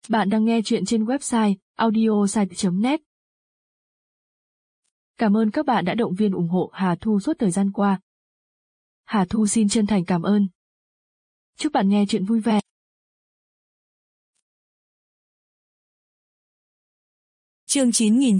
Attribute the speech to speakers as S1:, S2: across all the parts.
S1: Bạn đang nghe chuyện trên website audiosite.net. Cảm ơn các bạn đã động viên ủng hộ Hà Thu suốt thời gian qua. Hà Thu xin chân thành cảm ơn. Chúc bạn nghe chuyện vui vẻ.
S2: Chương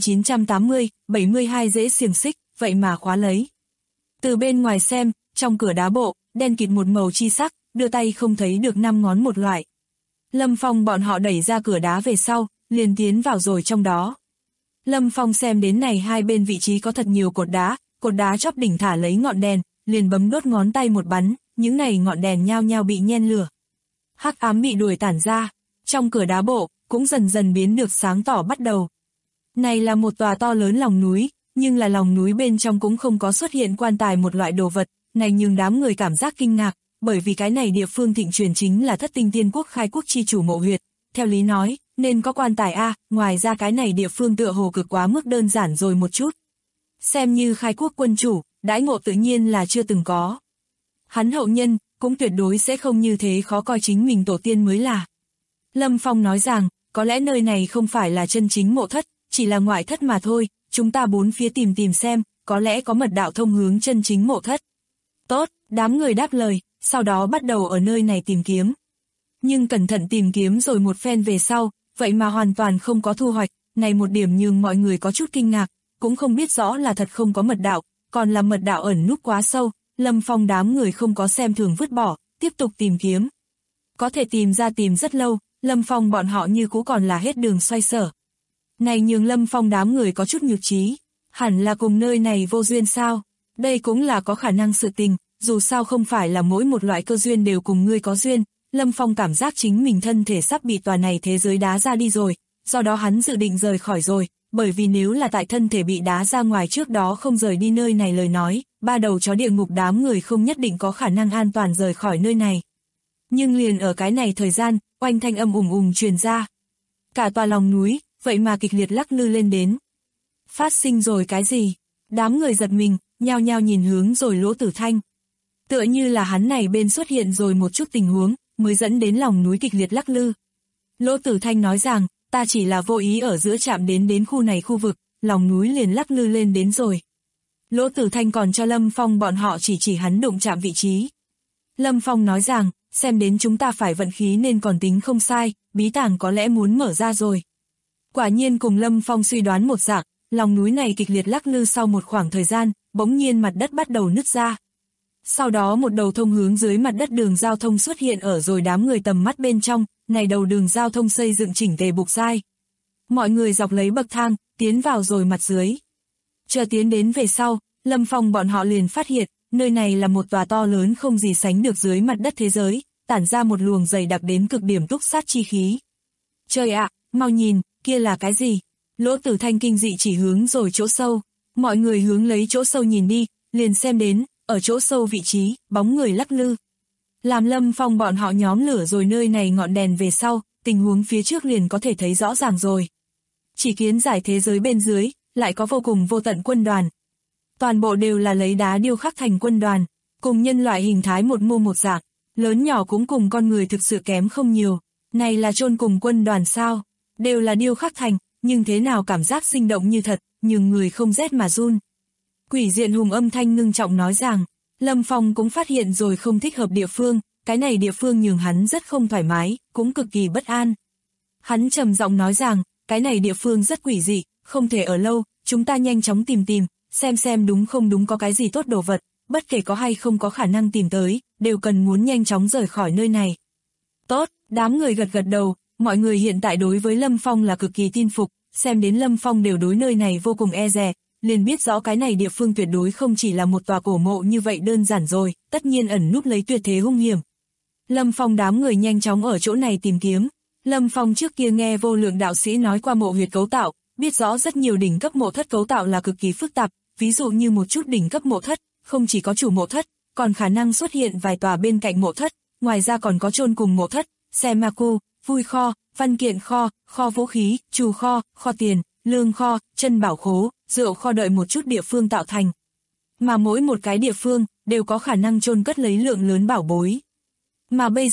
S2: 9980, 72 dễ xiềng xích, vậy mà khóa lấy. Từ bên ngoài xem, trong cửa đá bộ, đen kịt một màu chi sắc, đưa tay không thấy được 5 ngón một loại. Lâm Phong bọn họ đẩy ra cửa đá về sau, liền tiến vào rồi trong đó. Lâm Phong xem đến này hai bên vị trí có thật nhiều cột đá chóp đỉnh thả lấy ngọn đèn, liền bấm đốt ngón tay một bắn, những này ngọn đèn nhao nhao bị nhen lửa. Hắc ám bị đuổi tản ra, trong cửa đá bộ, cũng dần dần biến được sáng tỏ bắt đầu. Này là một tòa to lớn lòng núi, nhưng là lòng núi bên trong cũng không có xuất hiện quan tài một loại đồ vật, này nhưng đám người cảm giác kinh ngạc, bởi vì cái này địa phương thịnh truyền chính là Thất Tinh Tiên Quốc khai quốc chi chủ Mộ Huyệt, theo lý nói, nên có quan tài a, ngoài ra cái này địa phương tựa hồ cực quá mức đơn giản rồi một chút. Xem như khai quốc quân chủ, đãi ngộ tự nhiên là chưa từng có. Hắn hậu nhân, cũng tuyệt đối sẽ không như thế khó coi chính mình tổ tiên mới là. Lâm Phong nói rằng, có lẽ nơi này không phải là chân chính mộ thất, chỉ là ngoại thất mà thôi, chúng ta bốn phía tìm xem, có lẽ có mật đạo thông hướng chân chính mộ thất. Tốt, đám người đáp lời, sau đó bắt đầu ở nơi này tìm kiếm. Nhưng cẩn thận tìm kiếm rồi một phen về sau, vậy mà hoàn toàn không có thu hoạch, này một điểm nhưng mọi người có chút kinh ngạc, cũng không biết rõ là thật không có mật đạo, còn là mật đạo ẩn núp quá sâu, Lâm Phong đám người không có xem thường vứt bỏ, tiếp tục tìm kiếm. Có thể tìm ra tìm rất lâu, Lâm Phong bọn họ như cũ còn là hết đường xoay sở. Này nhường Lâm Phong đám người có chút nhược trí, hẳn là cùng nơi này vô duyên sao, đây cũng là có khả năng sự tình, dù sao không phải là mỗi một loại cơ duyên đều cùng ngươi có duyên. Lâm Phong cảm giác chính mình thân thể sắp bị tòa này thế giới đá ra đi rồi, do đó hắn dự định rời khỏi rồi, bởi vì nếu là tại thân thể bị đá ra ngoài trước đó không rời đi nơi này lời nói, ba đầu chó địa ngục đám người không nhất định có khả năng an toàn rời khỏi nơi này. Nhưng liền ở cái này thời gian, oanh thanh âm ùng truyền ra. Cả tòa lòng núi, vậy mà kịch liệt lắc lư lên đến. Phát sinh rồi cái gì? Đám người giật mình, nhao nhao nhìn hướng rồi Lỗ Tử Thanh. Tựa như là hắn này bên xuất hiện rồi một chút tình huống, mới dẫn đến lòng núi kịch liệt lắc lư. Lỗ Tử Thanh nói rằng, ta chỉ là vô ý ở giữa chạm đến khu này khu vực, lòng núi liền lắc lư lên đến rồi. Lỗ Tử Thanh còn cho Lâm Phong bọn họ chỉ hắn đụng chạm vị trí. Lâm Phong nói rằng, xem đến chúng ta phải vận khí nên còn tính không sai, bí tàng có lẽ muốn mở ra rồi. Quả nhiên cùng Lâm Phong suy đoán một dạng, lòng núi này kịch liệt lắc lư sau một khoảng thời gian, bỗng nhiên mặt đất bắt đầu nứt ra. Sau đó một đầu thông hướng dưới mặt đất đường giao thông xuất hiện ở rồi đám người tầm mắt bên trong, này đầu đường giao thông xây dựng chỉnh tề bục dai. Mọi người dọc lấy bậc thang, tiến vào rồi mặt dưới. Chờ tiến đến về sau, Lâm Phong bọn họ liền phát hiện, nơi này là một tòa to lớn không gì sánh được dưới mặt đất thế giới, tản ra một luồng dày đặc đến cực điểm túc sát chi khí. Trời ạ, mau nhìn, kia là cái gì? Lỗ Tử Thanh kinh dị chỉ hướng rồi chỗ sâu, mọi người hướng lấy chỗ sâu nhìn đi, liền xem đến, ở chỗ sâu vị trí, bóng người lắc lư. Làm Lâm Phong bọn họ nhóm lửa rồi nơi này ngọn đèn về sau, tình huống phía trước liền có thể thấy rõ ràng rồi. Chỉ kiến giải thế giới bên dưới, lại có vô cùng vô tận quân đoàn. Toàn bộ đều là lấy đá điêu khắc thành quân đoàn, cùng nhân loại hình thái một mô một dạng, lớn nhỏ cũng cùng con người thực sự kém không nhiều. Này là chôn cùng quân đoàn sao? Đều là điêu khắc thành, nhưng thế nào cảm giác sinh động như thật, nhưng người không rét mà run. Quỷ Diện Hùng âm thanh ngưng trọng nói rằng, Lâm Phong cũng phát hiện rồi không thích hợp địa phương, cái này địa phương nhường hắn rất không thoải mái, cũng cực kỳ bất an. Hắn trầm giọng nói rằng, cái này địa phương rất quỷ dị, không thể ở lâu, chúng ta nhanh chóng tìm, xem đúng không đúng có cái gì tốt đồ vật, bất kể có hay không có khả năng tìm tới, đều cần muốn nhanh chóng rời khỏi nơi này. Tốt, đám người gật đầu, mọi người hiện tại đối với Lâm Phong là cực kỳ tin phục, xem đến Lâm Phong đều đối nơi này vô cùng e dè, liền biết rõ cái này địa phương tuyệt đối không chỉ là một tòa cổ mộ như vậy đơn giản rồi, tất nhiên ẩn núp lấy tuyệt thế hung hiểm. Lâm Phong đám người nhanh chóng ở chỗ này tìm kiếm. Lâm Phong trước kia nghe vô lượng đạo sĩ nói qua mộ huyệt cấu tạo, biết rõ rất nhiều đỉnh cấp mộ thất cấu tạo là cực kỳ phức tạp, ví dụ như một chút đỉnh cấp mộ thất, không chỉ có chủ mộ thất, còn khả năng xuất hiện vài tòa bên cạnh mộ thất, ngoài ra còn có chôn cùng mộ thất, xe ma cu, vui kho, văn kiện kho, kho vũ khí, trù kho, kho tiền, lương kho, chân bảo khố, rượu kho đợi một chút địa phương tạo thành. Mà mỗi một cái địa phương đều có khả năng chôn cất lấy lượng lớn bảo bối. Mà bây giờ,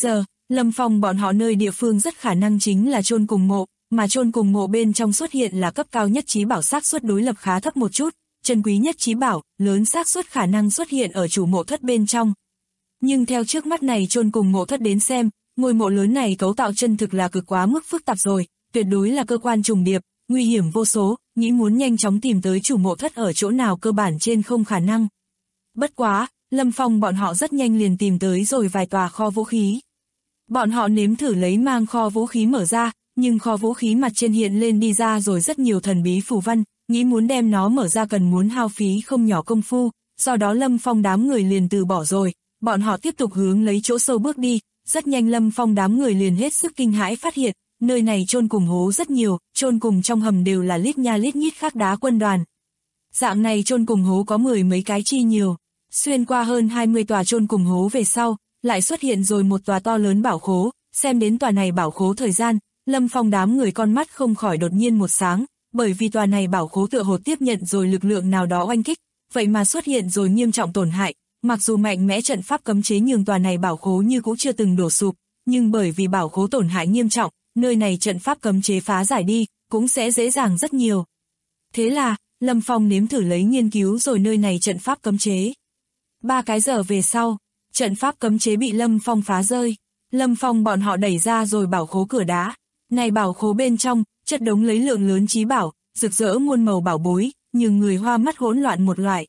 S2: Lâm Phong bọn họ nơi địa phương rất khả năng chính là chôn cùng mộ, mà chôn cùng mộ bên trong xuất hiện là cấp cao nhất chí bảo, xác suất đối lập khá thấp một chút, chân quý nhất chí bảo, lớn xác suất khả năng xuất hiện ở chủ mộ thất bên trong. Nhưng theo trước mắt này chôn cùng mộ thất đến xem, ngôi mộ lớn này cấu tạo chân thực là cực quá mức phức tạp rồi, tuyệt đối là cơ quan trùng điệp, nguy hiểm vô số, nghĩ muốn nhanh chóng tìm tới chủ mộ thất ở chỗ nào cơ bản trên không khả năng. Bất quá, Lâm Phong bọn họ rất nhanh liền tìm tới rồi vài tòa kho vũ khí. Bọn họ nếm thử lấy mang kho vũ khí mở ra, nhưng kho vũ khí mặt trên hiện lên đi ra rồi rất nhiều thần bí phù văn, nghĩ muốn đem nó mở ra cần muốn hao phí không nhỏ công phu, do đó Lâm Phong đám người liền từ bỏ rồi, bọn họ tiếp tục hướng lấy chỗ sâu bước đi, rất nhanh Lâm Phong đám người liền hết sức kinh hãi phát hiện, nơi này chôn cùng hố rất nhiều, chôn cùng trong hầm đều là lít nha lít nhít khắc đá quân đoàn. Dạng này chôn cùng hố có 10 mấy cái chi nhiều, xuyên qua hơn 20 tòa chôn cùng hố về sau, lại xuất hiện rồi một tòa to lớn bảo khố, xem đến tòa này bảo khố thời gian, Lâm Phong đám người con mắt không khỏi đột nhiên một sáng, bởi vì tòa này bảo khố tựa hồ tiếp nhận rồi lực lượng nào đó oanh kích, vậy mà xuất hiện rồi nghiêm trọng tổn hại, mặc dù mạnh mẽ trận pháp cấm chế nhường tòa này bảo khố như cũng chưa từng đổ sụp, nhưng bởi vì bảo khố tổn hại nghiêm trọng, nơi này trận pháp cấm chế phá giải đi, cũng sẽ dễ dàng rất nhiều. Thế là, Lâm Phong nếm thử lấy nghiên cứu rồi nơi này trận pháp cấm chế. 3 cái giờ về sau, trận pháp cấm chế bị Lâm Phong phá rơi. Lâm Phong bọn họ đẩy ra rồi bảo khố cửa đá. Này bảo khố bên trong, chất đống lấy lượng lớn chí bảo, rực rỡ muôn màu bảo bối, nhưng người hoa mắt hỗn loạn một loại.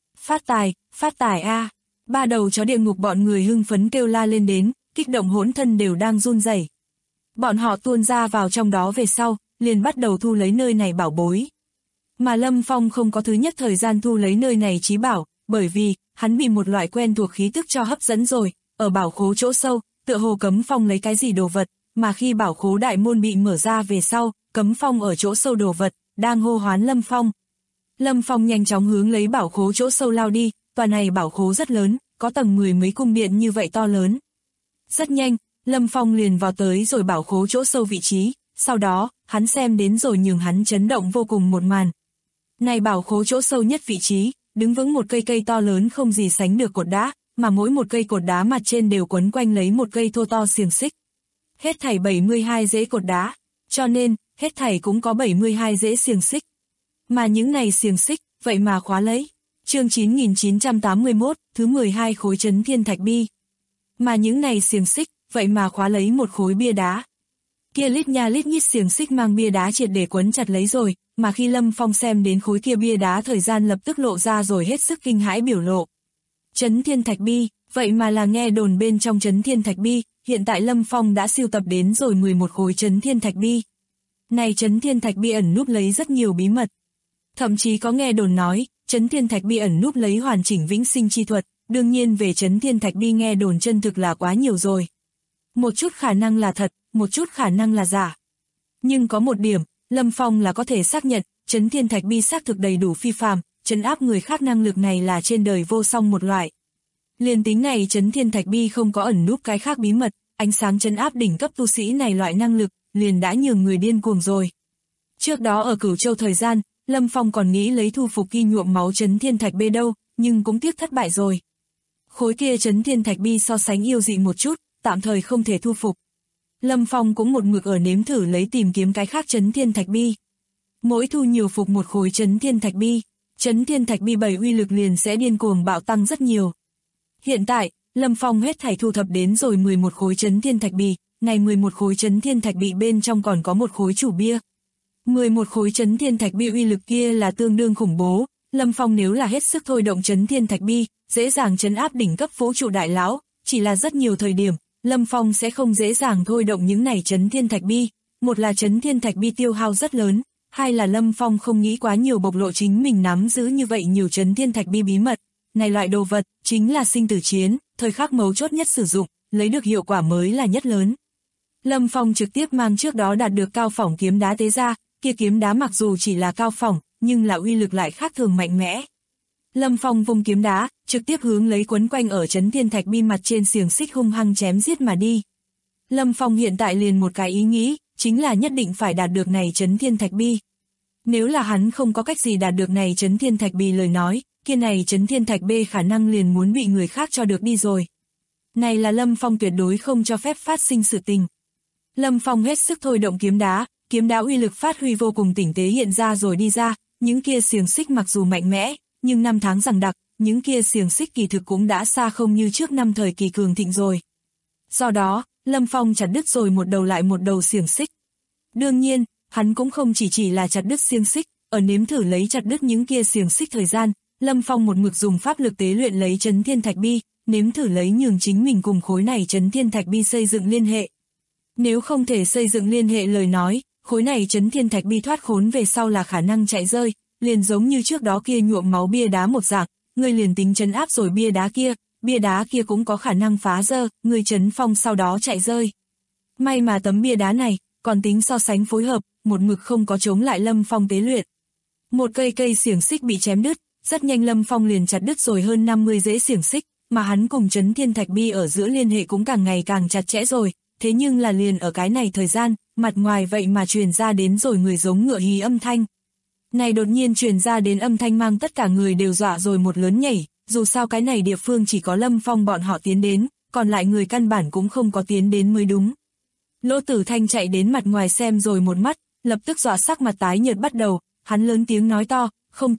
S2: Phát tài a! 3 đầu chó địa ngục bọn người hưng phấn kêu la lên đến, kích động hỗn thân đều đang run rẩy. Bọn họ tuôn ra vào trong đó về sau, liền bắt đầu thu lấy nơi này bảo bối. Mà Lâm Phong không có thứ nhất thời gian thu lấy nơi này chí bảo, bởi vì, hắn bị một loại quen thuộc khí tức cho hấp dẫn rồi, ở bảo khố chỗ sâu, tựa hồ Cấm Phong lấy cái gì đồ vật, mà khi bảo khố đại môn bị mở ra về sau, Cấm Phong ở chỗ sâu đồ vật, đang hô hoán Lâm Phong. Lâm Phong nhanh chóng hướng lấy bảo khố chỗ sâu lao đi, tòa này bảo khố rất lớn, có tầng 10 mấy cung điện như vậy to lớn. Rất nhanh, Lâm Phong liền vào tới rồi bảo khố chỗ sâu vị trí, sau đó, hắn xem đến rồi nhường hắn chấn động vô cùng một màn. Này bảo khố chỗ sâu nhất vị trí, đứng vững một cây cây to lớn không gì sánh được cột đá, mà mỗi một cây cột đá mặt trên đều quấn quanh lấy một cây thô to xiềng xích. Hết thảy 72 rễ cột đá, cho nên, hết thảy cũng có 72 rễ xiềng xích. Mà những này xiềng xích, vậy mà khóa lấy. Chương 9981, thứ 12 khối Chấn Thiên Thạch Bi. Mà những này xiềng xích, vậy mà khóa lấy một khối bia đá. Kia lít nha lít nhít xiềng xích mang bia đá triệt để quấn chặt lấy rồi, mà khi Lâm Phong xem đến khối kia bia đá thời gian lập tức lộ ra rồi hết sức kinh hãi biểu lộ. Chấn Thiên Thạch Bi, vậy mà là nghe đồn bên trong Chấn Thiên Thạch Bi, hiện tại Lâm Phong đã sưu tập đến rồi 11 khối Chấn Thiên Thạch Bi. Này Chấn Thiên Thạch Bi ẩn núp lấy rất nhiều bí mật. Thậm chí có nghe đồn nói, Chấn Thiên Thạch Bi ẩn núp lấy hoàn chỉnh vĩnh sinh chi thuật, đương nhiên về Chấn Thiên Thạch Bi nghe đồn chân thực là quá nhiều rồi. Một chút khả năng là thật, một chút khả năng là giả. Nhưng có một điểm, Lâm Phong là có thể xác nhận, Chấn Thiên Thạch Bi xác thực đầy đủ phi phàm, trấn áp người khác năng lực này là trên đời vô song một loại. Liền tính này Chấn Thiên Thạch Bi không có ẩn núp cái khác bí mật, ánh sáng trấn áp đỉnh cấp tu sĩ này loại năng lực, liền đã nhường người điên cuồng rồi. Trước đó ở Cửu Châu thời gian, Lâm Phong còn nghĩ lấy thu phục kia nhuộm máu Chấn Thiên Thạch Bi đâu, nhưng cũng tiếc thất bại rồi. Khối kia Chấn Thiên Thạch Bi so sánh yêu dị một chút, tạm thời không thể thu phục. Lâm Phong cũng một mực ở nếm thử lấy tìm kiếm cái khác Chấn Thiên Thạch Bi. Mỗi thu nhiều phục một khối Chấn Thiên Thạch Bi, Chấn Thiên Thạch Bi 7 uy lực liền sẽ điên cuồng bạo tăng rất nhiều. Hiện tại, Lâm Phong hết thảy thu thập đến rồi 11 khối Chấn Thiên Thạch Bi, này 11 khối Chấn Thiên Thạch Bi bên trong còn có một khối chủ bia. 11 khối Chấn Thiên Thạch Bi uy lực kia là tương đương khủng bố, Lâm Phong nếu là hết sức thôi động Chấn Thiên Thạch Bi, dễ dàng trấn áp đỉnh cấp vũ trụ đại lão, chỉ là rất nhiều thời điểm, Lâm Phong sẽ không dễ dàng thôi động những này Chấn Thiên Thạch Bi, một là Chấn Thiên Thạch Bi tiêu hao rất lớn, hai là Lâm Phong không nghĩ quá nhiều bộc lộ chính mình nắm giữ như vậy nhiều Chấn Thiên Thạch Bi bí mật, này loại đồ vật chính là sinh tử chiến, thời khắc mấu chốt nhất sử dụng, lấy được hiệu quả mới là nhất lớn. Lâm Phong trực tiếp mang trước đó đạt được cao phỏng kiếm đá tế ra, kia kiếm đá mặc dù chỉ là cao phỏng, nhưng là uy lực lại khác thường mạnh mẽ. Lâm Phong vung kiếm đá, trực tiếp hướng lấy quấn quanh ở Chấn Thiên Thạch Bi mặt trên xiềng xích hung hăng chém giết mà đi. Lâm Phong hiện tại liền một cái ý nghĩ, chính là nhất định phải đạt được này Chấn Thiên Thạch Bi. Nếu là hắn không có cách gì đạt được này Chấn Thiên Thạch Bi lời nói, kia này Chấn Thiên Thạch B khả năng liền muốn bị người khác cho được đi rồi. này là Lâm Phong tuyệt đối không cho phép phát sinh sự tình. Lâm Phong hết sức thôi động kiếm đá uy lực phát huy vô cùng tinh tế hiện ra rồi đi ra, những kia xiềng xích mặc dù mạnh mẽ, nhưng năm tháng dằng đặc, những kia xiềng xích kỳ thực cũng đã xa không như trước năm thời kỳ cường thịnh rồi. Do đó, Lâm Phong chặt đứt rồi một đầu lại một đầu xiềng xích. Đương nhiên, hắn cũng không chỉ là chặt đứt xiềng xích, ở nếm thử lấy chặt đứt những kia xiềng xích thời gian, Lâm Phong một mực dùng pháp lực tế luyện lấy Chấn Thiên Thạch Bi, nếm thử lấy nhường chính mình cùng khối này Chấn Thiên Thạch Bi xây dựng liên hệ. Nếu không thể xây dựng liên hệ lời nói, khối này Chấn Thiên Thạch Bi thoát khốn về sau là khả năng chạy rơi, liền giống như trước đó kia nhuộm máu bia đá một dạng, người liền tính trấn áp rồi bia đá kia cũng có khả năng phá rơ, người Trấn Phong sau đó chạy rơi. May mà tấm bia đá này, còn tính so sánh phối hợp, một mực không có chống lại Lâm Phong tế luyện. Một cây xiềng xích bị chém đứt, rất nhanh Lâm Phong liền chặt đứt rồi hơn 50 rễ xiềng xích, mà hắn cùng Chấn Thiên Thạch Bi ở giữa liên hệ cũng càng ngày càng chặt chẽ rồi, thế nhưng là liền ở cái này thời gian, mặt ngoài vậy mà truyền ra đến rồi người giống ngựa hí âm thanh. Này đột nhiên truyền ra đến âm thanh mang tất cả người đều dọa rồi một lớn nhảy, dù sao cái này địa phương chỉ có Lâm Phong bọn họ tiến đến, còn lại người căn bản cũng không có tiến đến mới đúng. Lỗ Tử Thanh chạy đến mặt ngoài xem rồi một mắt, lập tức dọa sắc mặt tái nhợt bắt đầu, hắn lớn tiếng nói to, không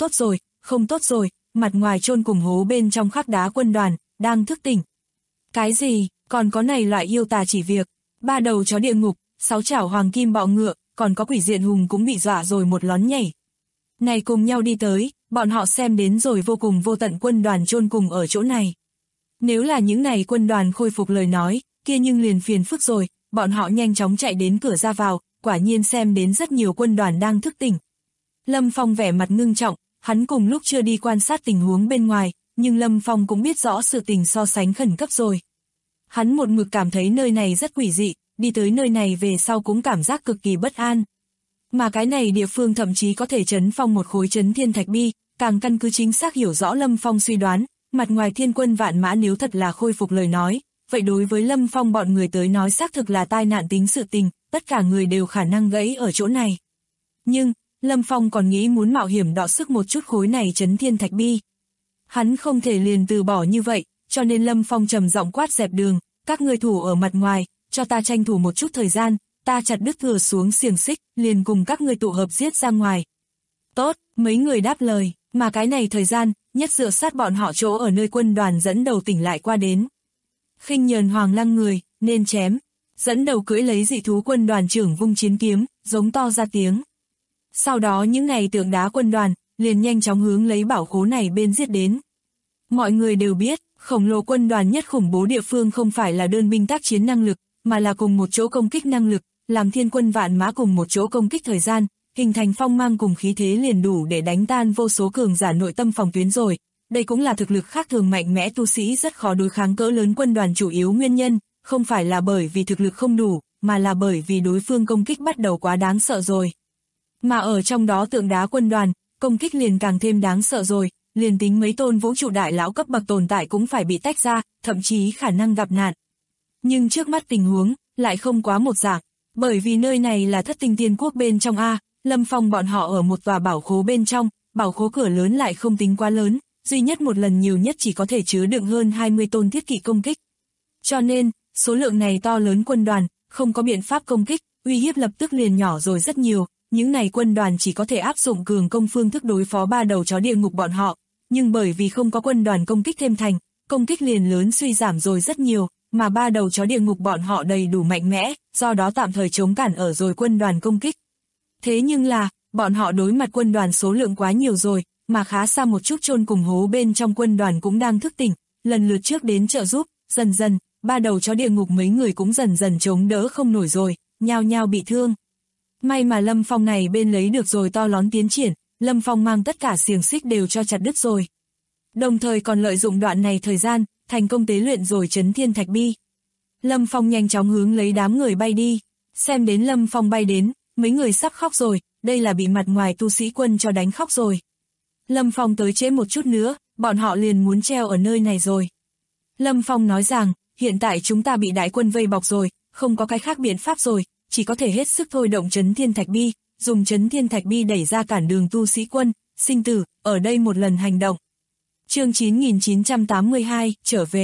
S2: tốt rồi, mặt ngoài chôn cùng hố bên trong khắc đá quân đoàn, đang thức tỉnh. Cái gì, còn có này loại yêu tà chỉ việc, 3 đầu chó địa ngục, 6 chảo hoàng kim bọ ngựa, còn có quỷ diện hùng cũng bị dọa rồi một lón nhảy. Này cùng nhau đi tới, bọn họ xem đến rồi vô cùng vô tận quân đoàn chôn cùng ở chỗ này. Nếu là những này quân đoàn khôi phục lời nói, kia nhưng liền phiền phức rồi, bọn họ nhanh chóng chạy đến cửa ra vào, quả nhiên xem đến rất nhiều quân đoàn đang thức tỉnh. Lâm Phong vẻ mặt ngưng trọng, hắn cùng lúc chưa đi quan sát tình huống bên ngoài, nhưng Lâm Phong cũng biết rõ sự tình so sánh khẩn cấp rồi. Hắn một mực cảm thấy nơi này rất quỷ dị, đi tới nơi này về sau cũng cảm giác cực kỳ bất an. Mà cái này địa phương thậm chí có thể Chấn Phong một khối Chấn Thiên Thạch Bi, càng căn cứ chính xác hiểu rõ Lâm Phong suy đoán, mặt ngoài thiên quân vạn mã nếu thật là khôi phục lời nói, vậy đối với Lâm Phong bọn người tới nói xác thực là tai nạn tính sự tình, tất cả người đều khả năng gãy ở chỗ này. Nhưng, Lâm Phong còn nghĩ muốn mạo hiểm đọ sức một chút khối này Chấn Thiên Thạch Bi. Hắn không thể liền từ bỏ như vậy, cho nên Lâm Phong trầm giọng quát dẹp đường, các ngươi thủ ở mặt ngoài, cho ta tranh thủ một chút thời gian, ta chặt đứt thừa xuống xiềng xích, liền cùng các ngươi tụ hợp giết ra ngoài. Tốt, mấy người đáp lời, mà cái này thời gian, nhất dựa sát bọn họ chỗ ở nơi quân đoàn dẫn đầu tỉnh lại qua đến. Khinh Nhờn Hoàng Lăng người, nên chém, dẫn đầu cưỡi lấy dị thú quân đoàn trưởng vung chiến kiếm, giống to ra tiếng. Sau đó những này tượng đá quân đoàn, liền nhanh chóng hướng lấy bảo khố này bên giết đến. Mọi người đều biết, khổng lồ quân đoàn nhất khủng bố địa phương không phải là đơn binh tác chiến năng lực, mà là cùng một chỗ công kích năng lực, làm thiên quân vạn mã cùng một chỗ công kích thời gian, hình thành phong mang cùng khí thế liền đủ để đánh tan vô số cường giả nội tâm phòng tuyến rồi. Đây cũng là thực lực khác thường mạnh mẽ tu sĩ rất khó đối kháng cỡ lớn quân đoàn chủ yếu nguyên nhân, không phải là bởi vì thực lực không đủ, mà là bởi vì đối phương công kích bắt đầu quá đáng sợ rồi. Mà ở trong đó tượng đá quân đoàn, công kích liền càng thêm đáng sợ rồi, liền tính mấy tôn vũ trụ đại lão cấp bậc tồn tại cũng phải bị tách ra, thậm chí khả năng gặp nạn. Nhưng trước mắt tình huống, lại không quá một dạng, bởi vì nơi này là Thất Tinh Tiên Quốc bên trong A, Lâm Phong bọn họ ở một tòa bảo khố bên trong, bảo khố cửa lớn lại không tính quá lớn, duy nhất một lần nhiều nhất chỉ có thể chứa đựng hơn 20 tôn thiết kỵ công kích. Cho nên, số lượng này to lớn quân đoàn, không có biện pháp công kích, uy hiếp lập tức liền nhỏ rồi rất nhiều, những này quân đoàn chỉ có thể áp dụng cường công phương thức đối phó 3 đầu chó địa ngục bọn họ, nhưng bởi vì không có quân đoàn công kích thêm thành, công kích liền lớn suy giảm rồi rất nhiều, mà 3 đầu chó địa ngục bọn họ đầy đủ mạnh mẽ, do đó tạm thời chống cản ở rồi quân đoàn công kích. Thế nhưng là, bọn họ đối mặt quân đoàn số lượng quá nhiều rồi, mà khá xa một chút chôn cùng hố bên trong quân đoàn cũng đang thức tỉnh, lần lượt trước đến trợ giúp, dần dần, 3 đầu chó địa ngục mấy người cũng dần dần chống đỡ không nổi rồi, nhao nhao bị thương. May mà Lâm Phong này bên lấy được rồi to lớn tiến triển, Lâm Phong mang tất cả xiềng xích đều cho chặt đứt rồi. Đồng thời còn lợi dụng đoạn này thời gian, thành công tế luyện rồi Chấn Thiên Thạch Bi. Lâm Phong nhanh chóng hướng lấy đám người bay đi, xem đến Lâm Phong bay đến, mấy người sắp khóc rồi, đây là bị mặt ngoài tu sĩ quân cho đánh khóc rồi. Lâm Phong tới trễ một chút nữa, bọn họ liền muốn treo ở nơi này rồi. Lâm Phong nói rằng, hiện tại chúng ta bị đại quân vây bọc rồi, không có cái khác biện pháp rồi, chỉ có thể hết sức thôi động Chấn Thiên Thạch Bi, dùng Chấn Thiên Thạch Bi đẩy ra cản đường tu sĩ quân, sinh tử, ở đây một lần hành động. Chương 9982, trở về.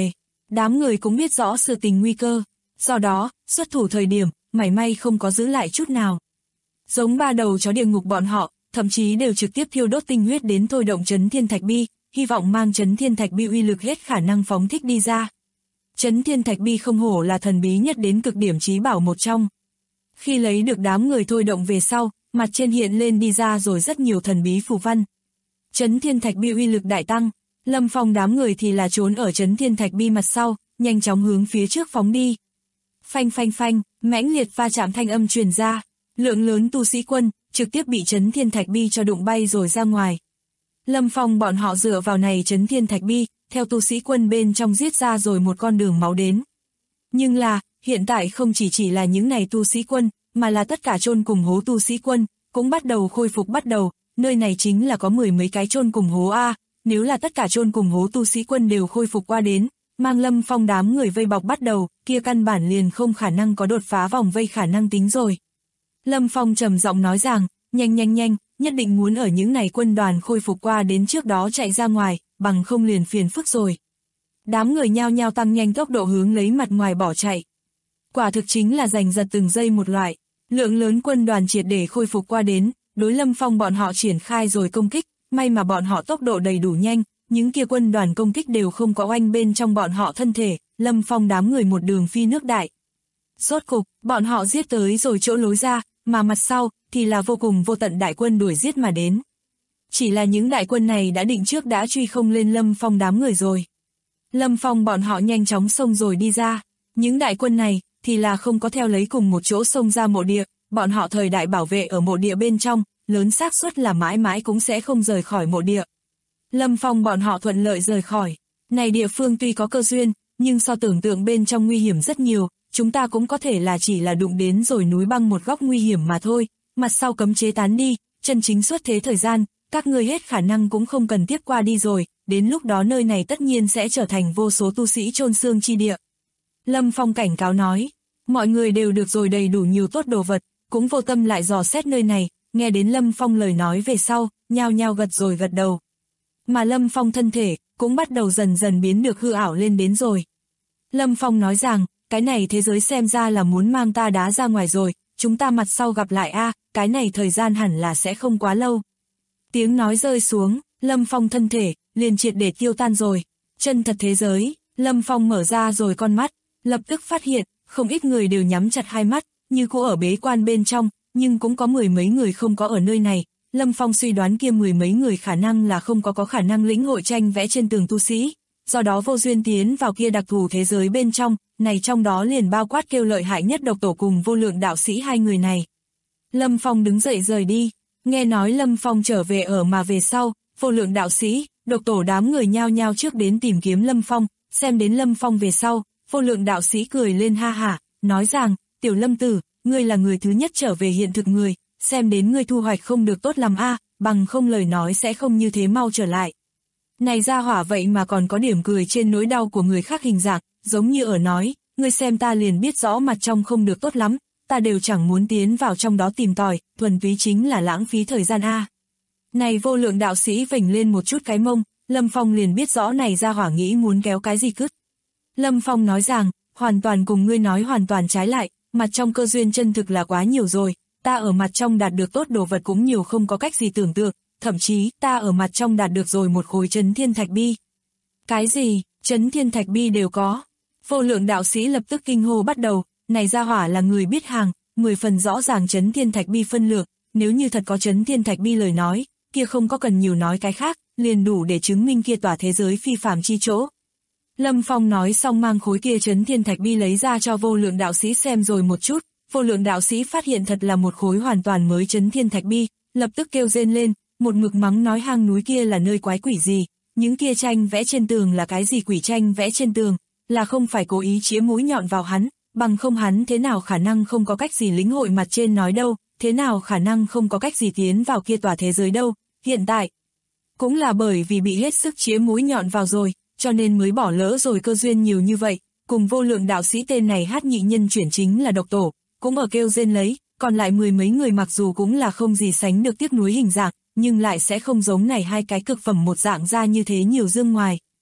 S2: Đám người cũng biết rõ sự tình nguy cơ, do đó, xuất thủ thời điểm, mảy may không có giữ lại chút nào. Giống ba đầu chó địa ngục bọn họ, thậm chí đều trực tiếp thiêu đốt tinh huyết đến thôi động Chấn Thiên Thạch Bi, hy vọng mang Chấn Thiên Thạch Bi uy lực hết khả năng phóng thích đi ra. Chấn Thiên Thạch Bi không hổ là thần bí nhất đến cực điểm chí bảo một trong. Khi lấy được đám người thôi động về sau, mặt trên hiện lên đi ra rồi rất nhiều thần bí phù văn. Chấn Thiên Thạch Bi uy lực đại tăng, Lâm Phong đám người thì là trốn ở Chấn Thiên Thạch Bi mặt sau, nhanh chóng hướng phía trước phóng đi. Phanh phanh phanh, mãnh liệt va chạm thanh âm truyền ra, lượng lớn tu sĩ quân trực tiếp bị Chấn Thiên Thạch Bi cho đụng bay rồi ra ngoài. Lâm Phong bọn họ dựa vào này Chấn Thiên Thạch Bi, theo tu sĩ quân bên trong giết ra rồi một con đường máu đến. Nhưng là, hiện tại không chỉ là những này tu sĩ quân, mà là tất cả chôn cùng hố tu sĩ quân, cũng bắt đầu khôi phục bắt đầu, nơi này chính là có 10 mấy cái chôn cùng hố A, nếu là tất cả chôn cùng hố tu sĩ quân đều khôi phục qua đến, mang Lâm Phong đám người vây bọc bắt đầu, kia căn bản liền không khả năng có đột phá vòng vây khả năng tính rồi. Lâm Phong trầm giọng nói rằng, nhanh, nhất định muốn ở những này quân đoàn khôi phục qua đến trước đó chạy ra ngoài, bằng không liền phiền phức rồi. Đám người nhao nhao tăng nhanh tốc độ hướng lấy mặt ngoài bỏ chạy. Quả thực chính là giành giật từng giây một loại, lượng lớn quân đoàn triệt để khôi phục qua đến, đối Lâm Phong bọn họ triển khai rồi công kích, may mà bọn họ tốc độ đầy đủ nhanh, những kia quân đoàn công kích đều không có oanh bên trong bọn họ thân thể, Lâm Phong đám người một đường phi nước đại. Rốt cục, bọn họ giết tới rồi chỗ lối ra, mà mặt sau thì là vô cùng vô tận đại quân đuổi giết mà đến. Chỉ là những đại quân này đã định trước đã truy không lên Lâm Phong đám người rồi. Lâm Phong bọn họ nhanh chóng xông rồi đi ra, những đại quân này thì là không có theo lấy cùng một chỗ xông ra mộ địa, bọn họ thời đại bảo vệ ở mộ địa bên trong, lớn xác suất là mãi mãi cũng sẽ không rời khỏi mộ địa. Lâm Phong bọn họ thuận lợi rời khỏi, này địa phương tuy có cơ duyên, nhưng so tưởng tượng bên trong nguy hiểm rất nhiều, chúng ta cũng có thể là chỉ là đụng đến rồi núi băng một góc nguy hiểm mà thôi, mặt sau cấm chế tán đi, chân chính xuất thế thời gian, các ngươi hết khả năng cũng không cần tiếp qua đi rồi, đến lúc đó nơi này tất nhiên sẽ trở thành vô số tu sĩ chôn xương chi địa. Lâm Phong cảnh cáo nói, mọi người đều được rồi đầy đủ nhiều tốt đồ vật, cũng vô tâm lại dò xét nơi này, nghe đến Lâm Phong lời nói về sau, nhao nhao gật rồi gật đầu. Mà Lâm Phong thân thể, cũng bắt đầu dần dần biến được hư ảo lên đến rồi. Lâm Phong nói rằng, cái này thế giới xem ra là muốn mang ta đá ra ngoài rồi, chúng ta mặt sau gặp lại a, cái này thời gian hẳn là sẽ không quá lâu. Tiếng nói rơi xuống, Lâm Phong thân thể, liền triệt để tiêu tan rồi. Chân thật thế giới, Lâm Phong mở ra rồi con mắt, lập tức phát hiện, không ít người đều nhắm chặt hai mắt, như cũ ở bế quan bên trong, nhưng cũng có 10 mấy người không có ở nơi này. Lâm Phong suy đoán kia 10 mấy người khả năng là không có khả năng lĩnh hội tranh vẽ trên tường tu sĩ, do đó vô duyên tiến vào kia đặc thù thế giới bên trong, này trong đó liền bao quát kêu lợi hại nhất độc tổ cùng vô lượng đạo sĩ hai người này. Lâm Phong đứng dậy rời đi, nghe nói Lâm Phong trở về ở mà về sau, vô lượng đạo sĩ, độc tổ đám người nhao nhao trước đến tìm kiếm Lâm Phong, xem đến Lâm Phong về sau, vô lượng đạo sĩ cười lên ha hả, nói rằng, tiểu Lâm tử, ngươi là người thứ nhất trở về hiện thực người, xem đến ngươi thu hoạch không được tốt lắm a, bằng không lời nói sẽ không như thế mau trở lại. Này ra hỏa vậy mà còn có điểm cười trên nỗi đau của người khác hình dạng, giống như ở nói, ngươi xem ta liền biết rõ mặt trong không được tốt lắm, ta đều chẳng muốn tiến vào trong đó tìm tòi, thuần túy chính là lãng phí thời gian a. Này vô lượng đạo sĩ vểnh lên một chút cái mông, Lâm Phong liền biết rõ này ra hỏa nghĩ muốn kéo cái gì cứt. Lâm Phong nói rằng, hoàn toàn cùng ngươi nói hoàn toàn trái lại, mặt trong cơ duyên chân thực là quá nhiều rồi, ta ở mặt trong đạt được tốt đồ vật cũng nhiều không có cách gì tưởng tượng, thậm chí ta ở mặt trong đạt được rồi một khối Chấn Thiên Thạch Bi. Cái gì, Chấn Thiên Thạch Bi đều có. Vô lượng đạo sĩ lập tức kinh hô bắt đầu, này ra hỏa là người biết hàng, 10 phần rõ ràng Chấn Thiên Thạch Bi phân lượng, nếu như thật có Chấn Thiên Thạch Bi lời nói, kia không có cần nhiều nói cái khác, liền đủ để chứng minh kia tỏa thế giới phi phàm chi chỗ. Lâm Phong nói xong mang khối kia Chấn Thiên Thạch Bi lấy ra cho vô lượng đạo sĩ xem rồi một chút, vô lượng đạo sĩ phát hiện thật là một khối hoàn toàn mới Chấn Thiên Thạch Bi, lập tức kêu rên lên, một mực mắng nói hang núi kia là nơi quái quỷ gì, những kia tranh vẽ trên tường là cái gì quỷ tranh vẽ trên tường, là không phải cố ý chĩa mũi nhọn vào hắn, bằng không hắn thế nào khả năng không có cách gì lĩnh hội mặt trên nói đâu, thế nào khả năng không có cách gì tiến vào kia tòa thế giới đâu, hiện tại. Cũng là bởi vì bị hết sức chĩa mũi nhọn vào rồi, cho nên mới bỏ lỡ rồi cơ duyên nhiều như vậy, cùng vô lượng đạo sĩ tên này hát nhị nhân chuyển chính là độc tổ, cũng ở kêu rên lấy, còn lại 10 mấy người mặc dù cũng là không gì sánh được tiếc nuối hình dạng, nhưng lại sẽ không giống này hai cái cực phẩm một dạng ra như thế nhiều dương ngoài.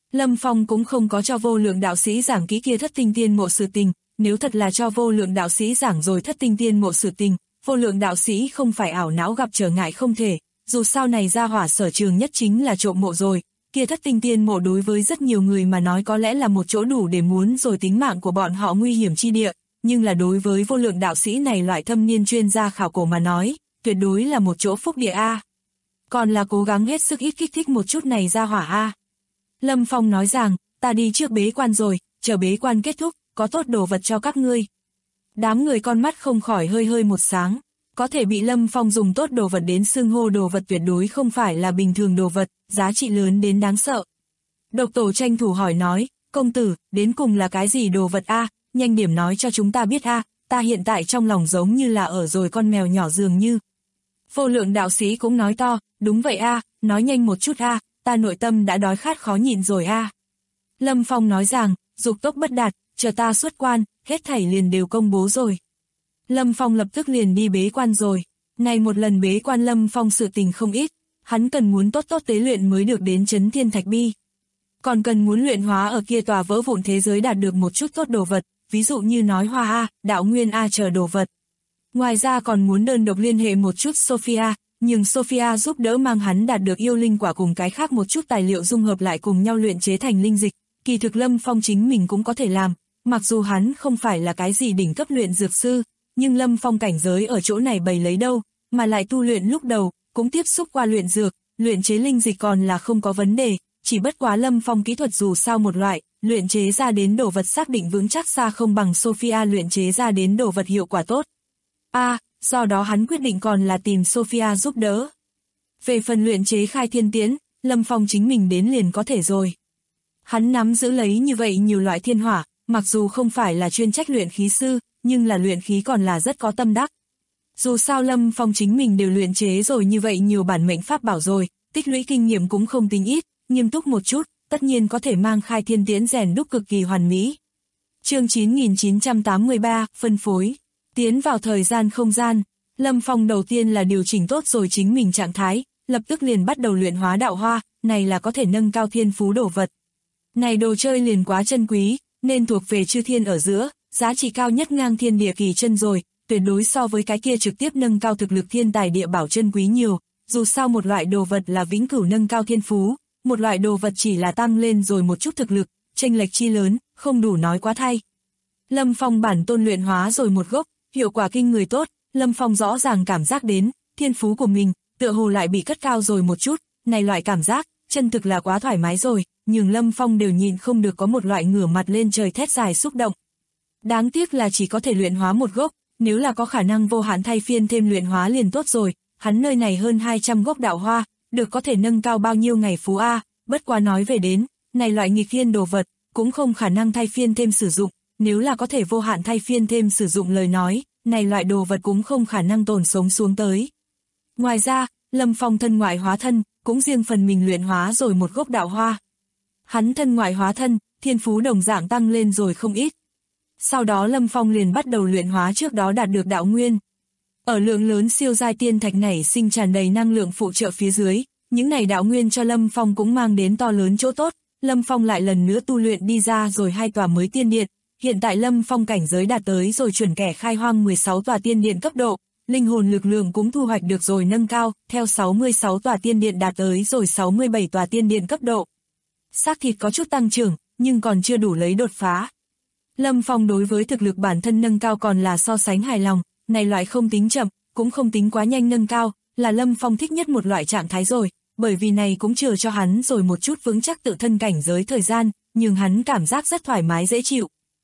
S2: Lâm Phong cũng không có cho vô lượng đạo sĩ giảng kỹ kia thất tinh tiên mộ sự tình, nếu thật là cho vô lượng đạo sĩ giảng rồi thất tinh tiên mộ sự tình, vô lượng đạo sĩ không phải ảo não gặp trở ngại không thể, dù sao này ra hỏa sở trường nhất chính là trộm mộ rồi, kia thất tinh tiên mộ đối với rất nhiều người mà nói có lẽ là một chỗ đủ để muốn rồi tính mạng của bọn họ nguy hiểm chi địa, nhưng là đối với vô lượng đạo sĩ này loại thâm niên chuyên gia khảo cổ mà nói, tuyệt đối là một chỗ phúc địa a. Còn là cố gắng hết sức ít kích thích một chút này ra hỏa a. Lâm Phong nói rằng, ta đi trước bế quan rồi, chờ bế quan kết thúc, có tốt đồ vật cho các ngươi. Đám người con mắt không khỏi hơi hơi một sáng, có thể bị Lâm Phong dùng tốt đồ vật đến xưng hô đồ vật tuyệt đối không phải là bình thường đồ vật, giá trị lớn đến đáng sợ. Độc Tổ tranh thủ hỏi nói, công tử, đến cùng là cái gì đồ vật a, nhanh điểm nói cho chúng ta biết a, ta hiện tại trong lòng giống như là ở rồi con mèo nhỏ dường như. Vô lượng đạo sĩ cũng nói to, đúng vậy a, nói nhanh một chút a, ta nội tâm đã đói khát khó nhịn rồi a. Lâm Phong nói rằng, dục tốc bất đạt, chờ ta xuất quan, hết thảy liền đều công bố rồi. Lâm Phong lập tức liền đi bế quan rồi. Này một lần bế quan Lâm Phong sự tình không ít, hắn cần muốn tốt tốt tế luyện mới được đến Chấn Thiên Thạch Bi. Còn cần muốn luyện hóa ở kia tòa vỡ vụn thế giới đạt được một chút tốt đồ vật, ví dụ như nói hoa A, đạo nguyên A chờ đồ vật. Ngoài ra còn muốn đơn độc liên hệ một chút Sophia, nhưng Sophia giúp đỡ mang hắn đạt được yêu linh quả cùng cái khác một chút tài liệu dung hợp lại cùng nhau luyện chế thành linh dịch. Kỳ thực Lâm Phong chính mình cũng có thể làm, mặc dù hắn không phải là cái gì đỉnh cấp luyện dược sư, nhưng Lâm Phong cảnh giới ở chỗ này bày lấy đâu, mà lại tu luyện lúc đầu, cũng tiếp xúc qua luyện dược, luyện chế linh dịch còn là không có vấn đề, chỉ bất quá Lâm Phong kỹ thuật dù sao một loại, luyện chế ra đến đồ vật xác định vững chắc xa không bằng Sophia luyện chế ra đến đồ vật hiệu quả tốt. Do đó hắn quyết định còn là tìm Sophia giúp đỡ. Về phần luyện chế khai thiên tiễn, Lâm Phong chính mình đến liền có thể rồi. Hắn nắm giữ lấy như vậy nhiều loại thiên hỏa, mặc dù không phải là chuyên trách luyện khí sư, nhưng là luyện khí còn là rất có tâm đắc. Dù sao Lâm Phong chính mình đều luyện chế rồi như vậy nhiều bản mệnh pháp bảo rồi, tích lũy kinh nghiệm cũng không tính ít, nghiêm túc một chút, tất nhiên có thể mang khai thiên tiễn rèn đúc cực kỳ hoàn mỹ. Chương 9983, phân phối. Tiến vào thời gian không gian, Lâm Phong đầu tiên là điều chỉnh tốt rồi chính mình trạng thái, lập tức liền bắt đầu luyện hóa đạo hoa, này là có thể nâng cao thiên phú đồ vật. Này đồ chơi liền quá chân quý, nên thuộc về chư thiên ở giữa, giá trị cao nhất ngang thiên địa kỳ chân rồi, tuyệt đối so với cái kia trực tiếp nâng cao thực lực thiên tài địa bảo chân quý nhiều, dù sao một loại đồ vật là vĩnh cửu nâng cao thiên phú, một loại đồ vật chỉ là tăng lên rồi một chút thực lực, chênh lệch chi lớn, không đủ nói quá thay. Lâm Phong bản tôn luyện hóa rồi một gốc, hiệu quả kinh người tốt, Lâm Phong rõ ràng cảm giác đến, thiên phú của mình, tựa hồ lại bị cất cao rồi một chút, này loại cảm giác, chân thực là quá thoải mái rồi, nhưng Lâm Phong đều nhìn không được có một loại ngửa mặt lên trời thét dài xúc động. Đáng tiếc là chỉ có thể luyện hóa một gốc, nếu là có khả năng vô hạn thay phiên thêm luyện hóa liền tốt rồi, hắn nơi này hơn 200 gốc đạo hoa, được có thể nâng cao bao nhiêu ngày phú A, bất quá nói về đến, này loại nghịch thiên đồ vật, cũng không khả năng thay phiên thêm sử dụng, nếu là có thể vô hạn thay phiên thêm sử dụng lời nói, này loại đồ vật cũng không khả năng tồn sống xuống tới. Ngoài ra, Lâm Phong thân ngoại hóa thân, cũng riêng phần mình luyện hóa rồi một gốc đạo hoa. Hắn thân ngoại hóa thân, thiên phú đồng dạng tăng lên rồi không ít. Sau đó Lâm Phong liền bắt đầu luyện hóa trước đó đạt được đạo nguyên. Ở lượng lớn siêu giai tiên thạch nảy sinh tràn đầy năng lượng phụ trợ phía dưới, những này đạo nguyên cho Lâm Phong cũng mang đến to lớn chỗ tốt. Lâm Phong lại lần nữa tu luyện đi ra rồi 2 tòa mới tiên điện. Hiện tại Lâm Phong cảnh giới đạt tới rồi chuẩn kẻ khai hoang 16 tòa tiên điện cấp độ, linh hồn lực lượng cũng thu hoạch được rồi nâng cao, theo 66 tòa tiên điện đạt tới rồi 67 tòa tiên điện cấp độ. Xác thịt có chút tăng trưởng, nhưng còn chưa đủ lấy đột phá. Lâm Phong đối với thực lực bản thân nâng cao còn là so sánh hài lòng, này loại không tính chậm, cũng không tính quá nhanh nâng cao, là Lâm Phong thích nhất một loại trạng thái rồi, bởi vì này cũng chừa cho hắn rồi một chút vững chắc tự thân cảnh giới thời gian, nhưng hắn cảm giác rất thoải mái dễ chịu.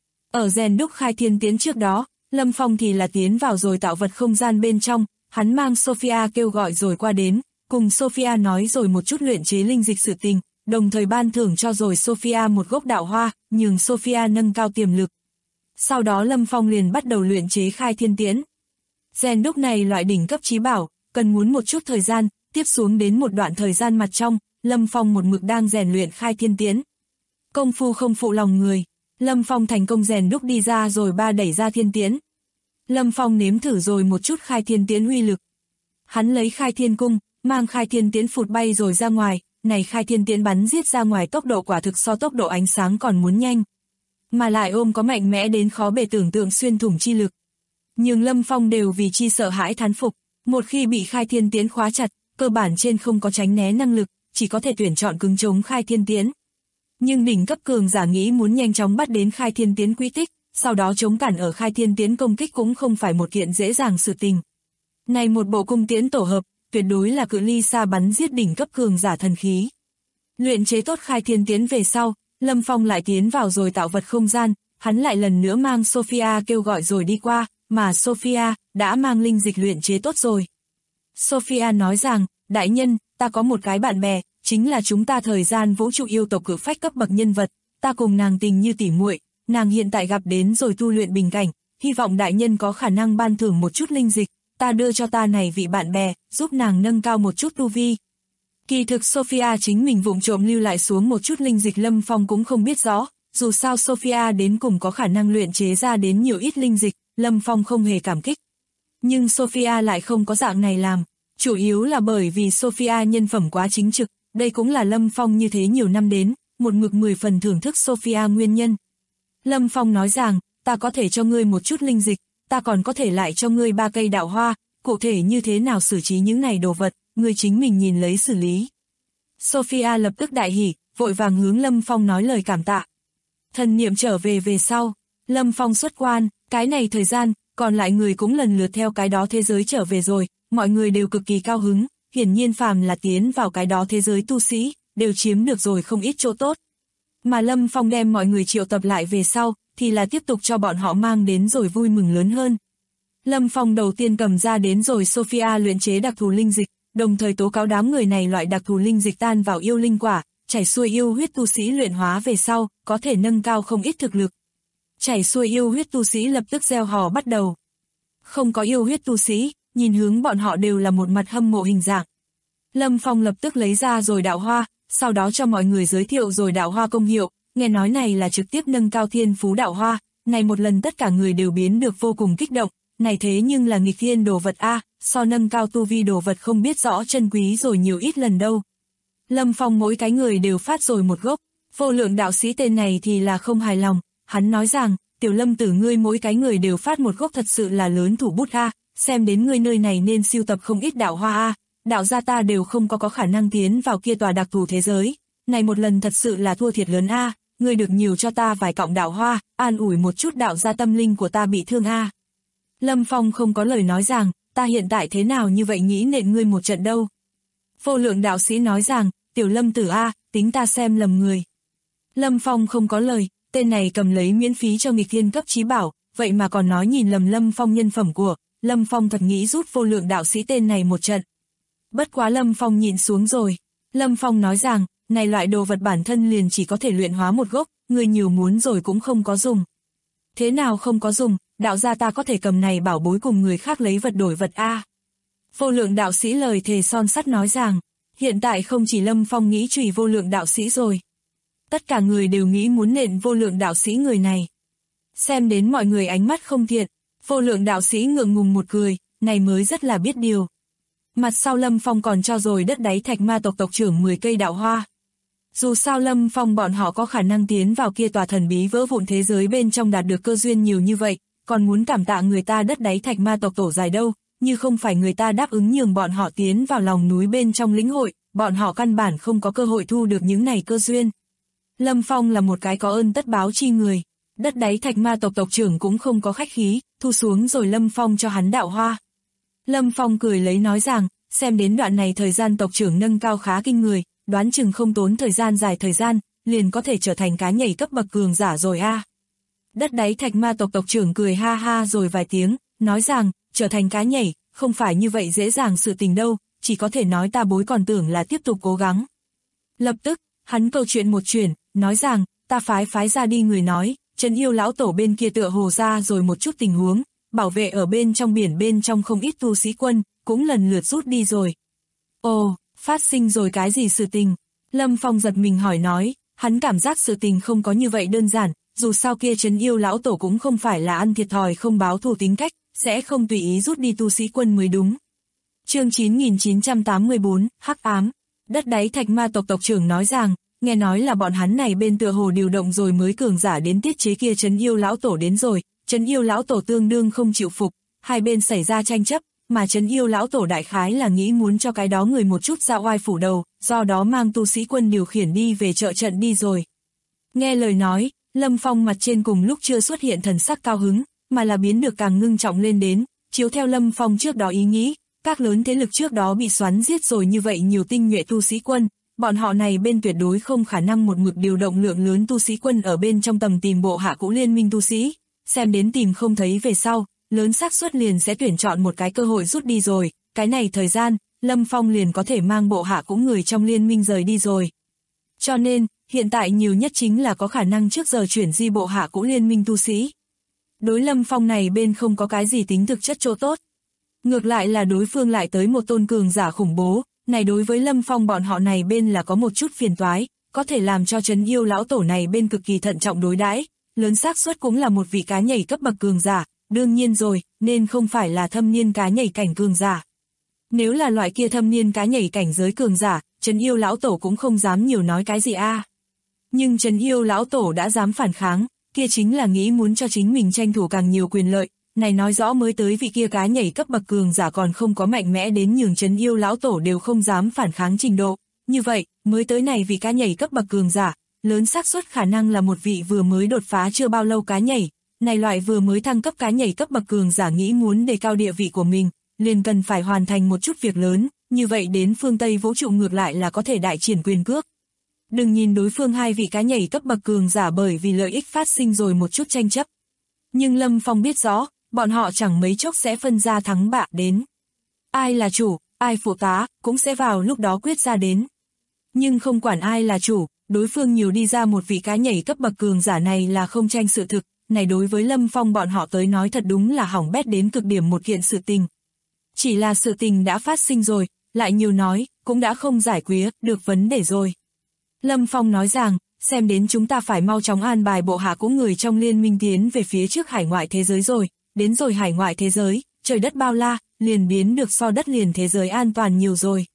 S2: Ở rèn đúc khai thiên tiến trước đó, Lâm Phong thì là tiến vào rồi tạo vật không gian bên trong, hắn mang Sophia kêu gọi rồi qua đến, cùng Sophia nói rồi một chút luyện chế linh dịch sự tình, đồng thời ban thưởng cho rồi Sophia một gốc đạo hoa, nhường Sophia nâng cao tiềm lực. Sau đó Lâm Phong liền bắt đầu luyện chế khai thiên tiễn. Rèn đúc này loại đỉnh cấp chí bảo, cần muốn một chút thời gian, tiếp xuống đến một đoạn thời gian mặt trong, Lâm Phong một mực đang rèn luyện khai thiên tiễn. Công phu không phụ lòng người, Lâm Phong thành công rèn đúc đi ra rồi đẩy ra thiên tiễn. Lâm Phong nếm thử rồi một chút khai thiên tiễn uy lực. Hắn lấy khai thiên cung, mang khai thiên tiễn phụt bay rồi ra ngoài, này khai thiên tiễn bắn giết ra ngoài tốc độ quả thực so tốc độ ánh sáng còn muốn nhanh. Mà lại ôm có mạnh mẽ đến khó bề tưởng tượng xuyên thủng chi lực. Nhưng Lâm Phong đều vì chi sợ hãi thán phục, một khi bị khai thiên tiễn khóa chặt, cơ bản trên không có tránh né năng lực, chỉ có thể tuyển chọn cứng chống khai thiên tiễn. Nhưng đỉnh cấp cường giả nghĩ muốn nhanh chóng bắt đến khai thiên tiễn quy tích, sau đó chống cản ở khai thiên tiễn công kích cũng không phải một kiện dễ dàng sự tình. Này một bộ cung tiễn tổ hợp, tuyệt đối là cự ly xa bắn giết đỉnh cấp cường giả thần khí. Luyện chế tốt khai thiên tiễn về sau, Lâm Phong lại tiến vào rồi tạo vật không gian, hắn lại lần nữa mang Sophia kêu gọi rồi đi qua, mà Sophia đã mang linh dịch luyện chế tốt rồi. Sophia nói rằng, đại nhân, ta có một cái bạn bè, chính là chúng ta thời gian vũ trụ yêu tộc cự phách cấp bậc nhân vật, ta cùng nàng tình như tỉ muội, nàng hiện tại gặp đến rồi tu luyện bình cảnh, hy vọng đại nhân có khả năng ban thưởng một chút linh dịch, ta đưa cho ta này vị bạn bè, giúp nàng nâng cao một chút tu vi. Kỳ thực Sophia chính mình vụng trộm lưu lại xuống một chút linh dịch Lâm Phong cũng không biết rõ, dù sao Sophia đến cùng có khả năng luyện chế ra đến nhiều ít linh dịch, Lâm Phong không hề cảm kích. Nhưng Sophia lại không có dạng này làm, chủ yếu là bởi vì Sophia nhân phẩm quá chính trực, đây cũng là Lâm Phong như thế nhiều năm đến, một mực 10 phần thưởng thức Sophia nguyên nhân. Lâm Phong nói rằng, ta có thể cho ngươi một chút linh dịch, ta còn có thể lại cho ngươi 3 cây đạo hoa, cụ thể như thế nào xử trí những này đồ vật, ngươi chính mình nhìn lấy xử lý. Sophia lập tức đại hỉ, vội vàng hướng Lâm Phong nói lời cảm tạ. Thần niệm trở về sau, Lâm Phong xuất quan, cái này thời gian, còn lại người cũng lần lượt theo cái đó thế giới trở về rồi, mọi người đều cực kỳ cao hứng, hiển nhiên phàm là tiến vào cái đó thế giới tu sĩ, đều chiếm được rồi không ít chỗ tốt. Mà Lâm Phong đem mọi người triệu tập lại về sau, thì là tiếp tục cho bọn họ mang đến rồi vui mừng lớn hơn. Lâm Phong đầu tiên cầm ra đến rồi Sophia luyện chế đặc thù linh dịch, đồng thời tố cáo đám người này loại đặc thù linh dịch tan vào yêu linh quả, chảy xuôi yêu huyết tu sĩ luyện hóa về sau, có thể nâng cao không ít thực lực. Chảy xuôi yêu huyết tu sĩ lập tức gieo hò bắt đầu. Không có yêu huyết tu sĩ, nhìn hướng bọn họ đều là một mặt hâm mộ hình dạng. Lâm Phong lập tức lấy ra rồi đạo hoa, sau đó cho mọi người giới thiệu rồi đạo hoa công hiệu, nghe nói này là trực tiếp nâng cao thiên phú đạo hoa, này một lần tất cả người đều biến được vô cùng kích động, này thế nhưng là nghịch thiên đồ vật a, so nâng cao tu vi đồ vật không biết rõ chân quý rồi nhiều ít lần đâu. Lâm Phong mỗi cái người đều phát rồi một gốc, vô lượng đạo sĩ tên này thì là không hài lòng, hắn nói rằng, tiểu Lâm tử ngươi mỗi cái người đều phát một gốc thật sự là lớn thủ bút a, xem đến ngươi nơi này nên sưu tập không ít đạo hoa a, đạo gia ta đều không có khả năng tiến vào kia tòa đặc thù thế giới, này một lần thật sự là thua thiệt lớn a, ngươi được nhiều cho ta vài cọng đạo hoa, an ủi một chút đạo gia tâm linh của ta bị thương a. Lâm Phong không có lời nói rằng, ta hiện tại thế nào như vậy nghĩ nện ngươi một trận đâu. Vô lượng đạo sĩ nói rằng, tiểu Lâm tử a, tính ta xem lầm người. Lâm Phong không có lời, tên này cầm lấy miễn phí cho nghịch thiên cấp chí bảo, vậy mà còn nói nhìn lầm Lâm Phong nhân phẩm của, Lâm Phong thật nghĩ rút vô lượng đạo sĩ tên này một trận. Bất quá Lâm Phong nhịn xuống rồi. Lâm Phong nói rằng, này loại đồ vật bản thân liền chỉ có thể luyện hóa một gốc, người nhiều muốn rồi cũng không có dùng. Thế nào không có dùng, đạo gia ta có thể cầm này bảo bối cùng người khác lấy vật đổi vật a. Vô lượng đạo sĩ lời thề son sắt nói rằng, hiện tại không chỉ Lâm Phong nghĩ trùy vô lượng đạo sĩ rồi. Tất cả người đều nghĩ muốn nện vô lượng đạo sĩ người này. Xem đến mọi người ánh mắt không thiện, vô lượng đạo sĩ ngượng ngùng một cười, này mới rất là biết điều. Mặt sau Lâm Phong còn cho rồi đất đáy thạch ma tộc tộc trưởng 10 cây đạo hoa. Dù sao Lâm Phong bọn họ có khả năng tiến vào kia tòa thần bí vỡ vụn thế giới bên trong đạt được cơ duyên nhiều như vậy, còn muốn cảm tạ người ta đất đáy thạch ma tộc tổ dài đâu, như không phải người ta đáp ứng nhường bọn họ tiến vào lòng núi bên trong lĩnh hội, bọn họ căn bản không có cơ hội thu được những này cơ duyên. Lâm Phong là một cái có ơn tất báo chi người, đất đáy thạch ma tộc tộc trưởng cũng không có khách khí, thu xuống rồi Lâm Phong cho hắn đạo hoa. Lâm Phong cười lấy nói rằng, xem đến đoạn này thời gian tộc trưởng nâng cao khá kinh người, đoán chừng không tốn thời gian dài thời gian, liền có thể trở thành cá nhảy cấp bậc cường giả rồi a. Đất đáy thạch ma tộc tộc trưởng cười ha ha rồi vài tiếng, nói rằng, trở thành cá nhảy, không phải như vậy dễ dàng sự tình đâu, chỉ có thể nói ta bối còn tưởng là tiếp tục cố gắng. Lập tức, hắn câu chuyện một chuyển, nói rằng, ta phái ra đi người nói, trấn yêu lão tổ bên kia tựa hồ ra rồi một chút tình huống, bảo vệ ở bên trong biển bên trong không ít tu sĩ quân, cũng lần lượt rút đi rồi. Ồ, phát sinh rồi cái gì sự tình? Lâm Phong giật mình hỏi nói, hắn cảm giác sự tình không có như vậy đơn giản, dù sao kia trấn yêu lão tổ cũng không phải là ăn thiệt thòi không báo thù tính cách, sẽ không tùy ý rút đi tu sĩ quân mới đúng. Chương 9984, Hắc ám. Đất đáy thạch ma tộc tộc trưởng nói rằng, nghe nói là bọn hắn này bên tựa hồ điều động rồi mới cường giả đến tiết chế kia trấn yêu lão tổ đến rồi, trấn yêu lão tổ tương đương không chịu phục, hai bên xảy ra tranh chấp, mà trấn yêu lão tổ đại khái là nghĩ muốn cho cái đó người một chút ra oai phủ đầu, do đó mang tu sĩ quân điều khiển đi về trợ trận đi rồi. Nghe lời nói, Lâm Phong mặt trên cùng lúc chưa xuất hiện thần sắc cao hứng, mà là biến được càng ngưng trọng lên đến, chiếu theo Lâm Phong trước đó ý nghĩ, các lớn thế lực trước đó bị xoắn giết rồi như vậy nhiều tinh nhuệ tu sĩ quân, bọn họ này bên tuyệt đối không khả năng một mực điều động lượng lớn tu sĩ quân ở bên trong tầm tìm bộ hạ cũ liên minh tu sĩ, xem đến tìm không thấy về sau, lớn xác suất liền sẽ tuyển chọn một cái cơ hội rút đi rồi, cái này thời gian, Lâm Phong liền có thể mang bộ hạ cũ người trong liên minh rời đi rồi. Cho nên, hiện tại nhiều nhất chính là có khả năng trước giờ chuyển di bộ hạ cũ liên minh tu sĩ. Đối Lâm Phong này bên không có cái gì tính thực chất chỗ tốt. Ngược lại là đối phương lại tới một tôn cường giả khủng bố, này đối với Lâm Phong bọn họ này bên là có một chút phiền toái, có thể làm cho trấn yêu lão tổ này bên cực kỳ thận trọng đối đãi, lớn xác suất cũng là một vị cá nhảy cấp bậc cường giả, đương nhiên rồi, nên không phải là thâm niên cá nhảy cảnh cường giả. Nếu là loại kia thâm niên cá nhảy cảnh giới cường giả, trấn yêu lão tổ cũng không dám nhiều nói cái gì a. Nhưng trấn yêu lão tổ đã dám phản kháng, kia chính là nghĩ muốn cho chính mình tranh thủ càng nhiều quyền lợi, này nói rõ mới tới vị kia cá nhảy cấp bậc cường giả còn không có mạnh mẽ đến nhường trấn yêu lão tổ đều không dám phản kháng trình độ. Như vậy, mới tới này vị cá nhảy cấp bậc cường giả, lớn xác suất khả năng là một vị vừa mới đột phá chưa bao lâu cá nhảy, này loại vừa mới thăng cấp cá nhảy cấp bậc cường giả nghĩ muốn đề cao địa vị của mình, liền cần phải hoàn thành một chút việc lớn, như vậy đến phương Tây vũ trụ ngược lại là có thể đại triển quyền cước. Đừng nhìn đối phương hai vị cá nhảy cấp bậc cường giả bởi vì lợi ích phát sinh rồi một chút tranh chấp. Nhưng Lâm Phong biết rõ, bọn họ chẳng mấy chốc sẽ phân ra thắng bại đến. Ai là chủ, ai phụ tá, cũng sẽ vào lúc đó quyết ra đến. Nhưng không quản ai là chủ, đối phương nhiều đi ra một vị cá nhảy cấp bậc cường giả này là không tranh sự thực, này đối với Lâm Phong bọn họ tới nói thật đúng là hỏng bét đến cực điểm một kiện sự tình. Chỉ là sự tình đã phát sinh rồi, lại nhiều nói, cũng đã không giải quyết được vấn đề rồi. Lâm Phong nói rằng, xem đến chúng ta phải mau chóng an bài bộ hạ cũ người trong liên minh tiến về phía trước hải ngoại thế giới rồi, đến rồi hải ngoại thế giới, trời đất bao la, liền biến được so đất liền thế giới an toàn nhiều rồi.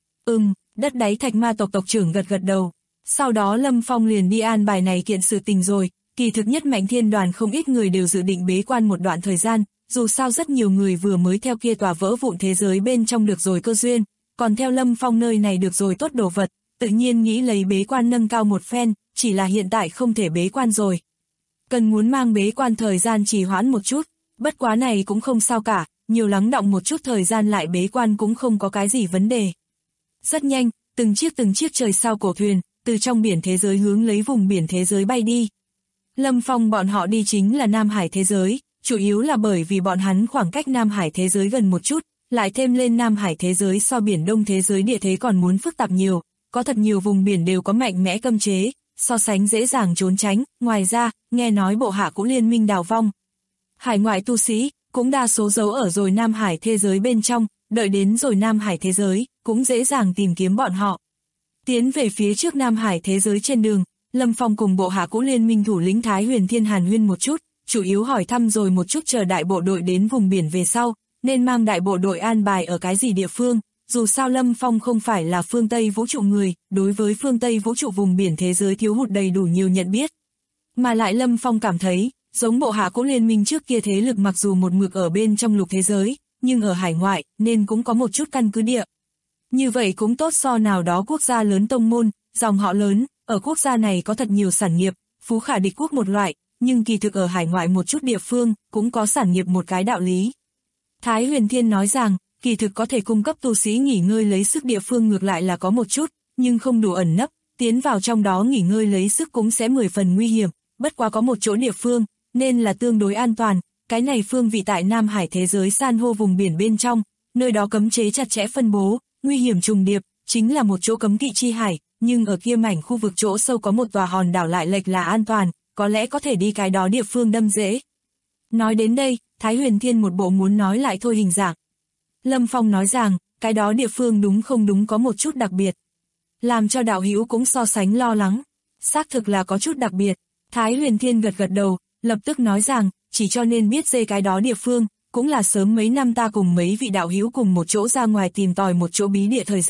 S2: Đất đáy thạch ma tộc tộc trưởng gật gật đầu. Sau đó Lâm Phong liền đi an bài này kiện sự tình rồi, kỳ thực nhất Mạnh Thiên đoàn không ít người đều dự định bế quan một đoạn thời gian, dù sao rất nhiều người vừa mới theo kia tòa vỡ vụn thế giới bên trong được rồi cơ duyên, còn theo Lâm Phong nơi này được rồi tốt đồ vật, tự nhiên nghĩ lấy bế quan nâng cao một phen, chỉ là hiện tại không thể bế quan rồi. Cần muốn mang bế quan thời gian trì hoãn một chút, bất quá này cũng không sao cả, nhiều lắng đọng một chút thời gian lại bế quan cũng không có cái gì vấn đề. Rất nhanh, từng chiếc trời sao cổ thuyền, từ trong biển thế giới hướng lấy vùng biển thế giới bay đi. Lâm Phong bọn họ đi chính là Nam Hải thế giới, chủ yếu là bởi vì bọn hắn khoảng cách Nam Hải thế giới gần một chút, lại thêm lên Nam Hải thế giới so biển Đông thế giới địa thế còn muốn phức tạp nhiều, có thật nhiều vùng biển đều có mạnh mẽ cấm chế, so sánh dễ dàng trốn tránh, ngoài ra, nghe nói bộ hạ cũ liên minh đào vong. Hải ngoại tu sĩ, cũng đa số giấu ở rồi Nam Hải thế giới bên trong, đợi đến rồi Nam Hải thế giới, cũng dễ dàng tìm kiếm bọn họ. Tiến về phía trước Nam Hải thế giới trên đường, Lâm Phong cùng bộ hạ cũ liên minh thủ lĩnh Thái Huyền Thiên hàn huyên một chút, chủ yếu hỏi thăm rồi một chút chờ đại bộ đội đến vùng biển về sau, nên mang đại bộ đội an bài ở cái gì địa phương, dù sao Lâm Phong không phải là phương Tây vũ trụ người, đối với phương Tây vũ trụ vùng biển thế giới thiếu hụt đầy đủ nhiều nhận biết. Mà lại Lâm Phong cảm thấy, giống bộ hạ cũ liên minh trước kia thế lực mặc dù một mực ở bên trong lục thế giới, nhưng ở hải ngoại, nên cũng có một chút căn cứ địa. Như vậy cũng tốt so nào đó quốc gia lớn tông môn, dòng họ lớn, ở quốc gia này có thật nhiều sản nghiệp, phú khả địch quốc một loại, nhưng kỳ thực ở hải ngoại một chút địa phương, cũng có sản nghiệp một cái đạo lý. Thái Huyền Thiên nói rằng, kỳ thực có thể cung cấp tu sĩ nghỉ ngơi lấy sức địa phương ngược lại là có một chút, nhưng không đủ ẩn nấp, tiến vào trong đó nghỉ ngơi lấy sức cũng sẽ 10 phần nguy hiểm, bất quá có một chỗ địa phương, nên là tương đối an toàn, cái này phương vị tại Nam Hải thế giới san hô vùng biển bên trong, nơi đó cấm chế chặt chẽ phân bố, nguy hiểm trùng điệp, chính là một chỗ cấm kỵ chi hải, nhưng ở kia mảnh khu vực chỗ sâu có một tòa hòn đảo lại lệch là an toàn, có lẽ có thể đi cái đó địa phương đâm dễ. Nói đến đây, Thái Huyền Thiên một bộ muốn nói lại thôi hình dạng. Lâm Phong nói rằng, cái đó địa phương đúng không đúng có một chút đặc biệt. Làm cho đạo hữu cũng so sánh lo lắng. Xác thực là có chút đặc biệt. Thái Huyền Thiên gật gật đầu, lập tức nói rằng, chỉ cho nên biết dê cái đó địa phương, cũng là sớm mấy năm ta cùng mấy vị đạo hữu cùng một chỗ ra ngoài tìm tòi một chỗ bí địa thời gian,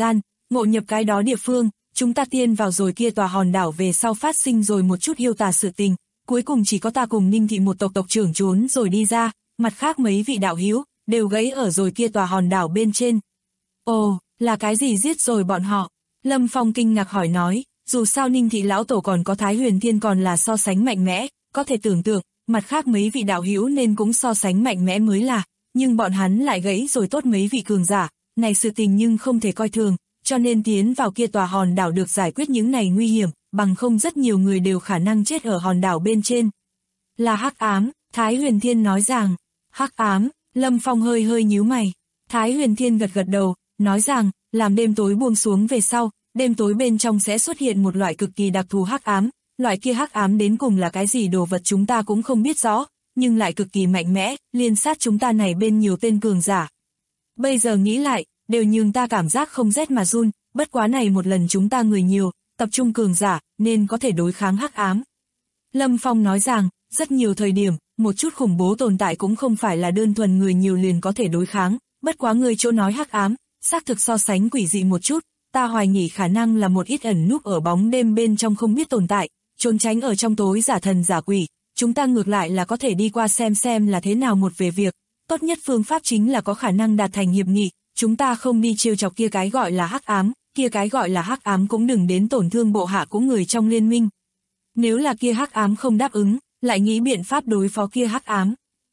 S2: ngộ nhập cái đó địa phương, chúng ta tiên vào rồi kia tòa hòn đảo về sau phát sinh rồi một chút yêu tà sự tình, cuối cùng chỉ có ta cùng Ninh thị một tộc tộc trưởng trốn rồi đi ra, mặt khác mấy vị đạo hữu đều gãy ở rồi kia tòa hòn đảo bên trên. Ồ, là cái gì giết rồi bọn họ? Lâm Phong kinh ngạc hỏi nói, dù sao Ninh thị lão tổ còn có Thái Huyền Thiên còn là so sánh mạnh mẽ, có thể tưởng tượng, mặt khác mấy vị đạo hữu nên cũng so sánh mạnh mẽ mới là, nhưng bọn hắn lại gãy rồi tốt mấy vị cường giả, này sự tình nhưng không thể coi thường, cho nên tiến vào kia tòa hòn đảo được giải quyết những này nguy hiểm, bằng không rất nhiều người đều khả năng chết ở hòn đảo bên trên. Là hắc ám, Thái Huyền Thiên nói rằng, hắc ám, Lâm Phong hơi hơi nhíu mày, Thái Huyền Thiên gật gật đầu, nói rằng, làm đêm tối buông xuống về sau, đêm tối bên trong sẽ xuất hiện một loại cực kỳ đặc thù hắc ám, loại kia hắc ám đến cùng là cái gì đồ vật chúng ta cũng không biết rõ, nhưng lại cực kỳ mạnh mẽ, liên sát chúng ta này bên nhiều tên cường giả. Bây giờ nghĩ lại, đều nhường ta cảm giác không rét mà run, bất quá này một lần chúng ta người nhiều, tập trung cường giả, nên có thể đối kháng hắc ám. Lâm Phong nói rằng, rất nhiều thời điểm, một chút khủng bố tồn tại cũng không phải là đơn thuần người nhiều liền có thể đối kháng, bất quá người chỗ nói hắc ám, xác thực so sánh quỷ dị một chút, ta hoài nghỉ khả năng là một ít ẩn núp ở bóng đêm bên trong không biết tồn tại, trốn tránh ở trong tối giả thần giả quỷ, chúng ta ngược lại là có thể đi qua xem là thế nào một về việc, tốt nhất phương pháp chính là có khả năng đạt thành hiệp nghị, chúng ta không đi trêu chọc kia cái gọi là hắc ám, kia cái gọi là hắc ám cũng đừng đến tổn thương bộ hạ của người trong liên minh. Nếu là kia hắc ám không đáp ứng, lại nghĩ biện pháp đối phó kia hắc ám.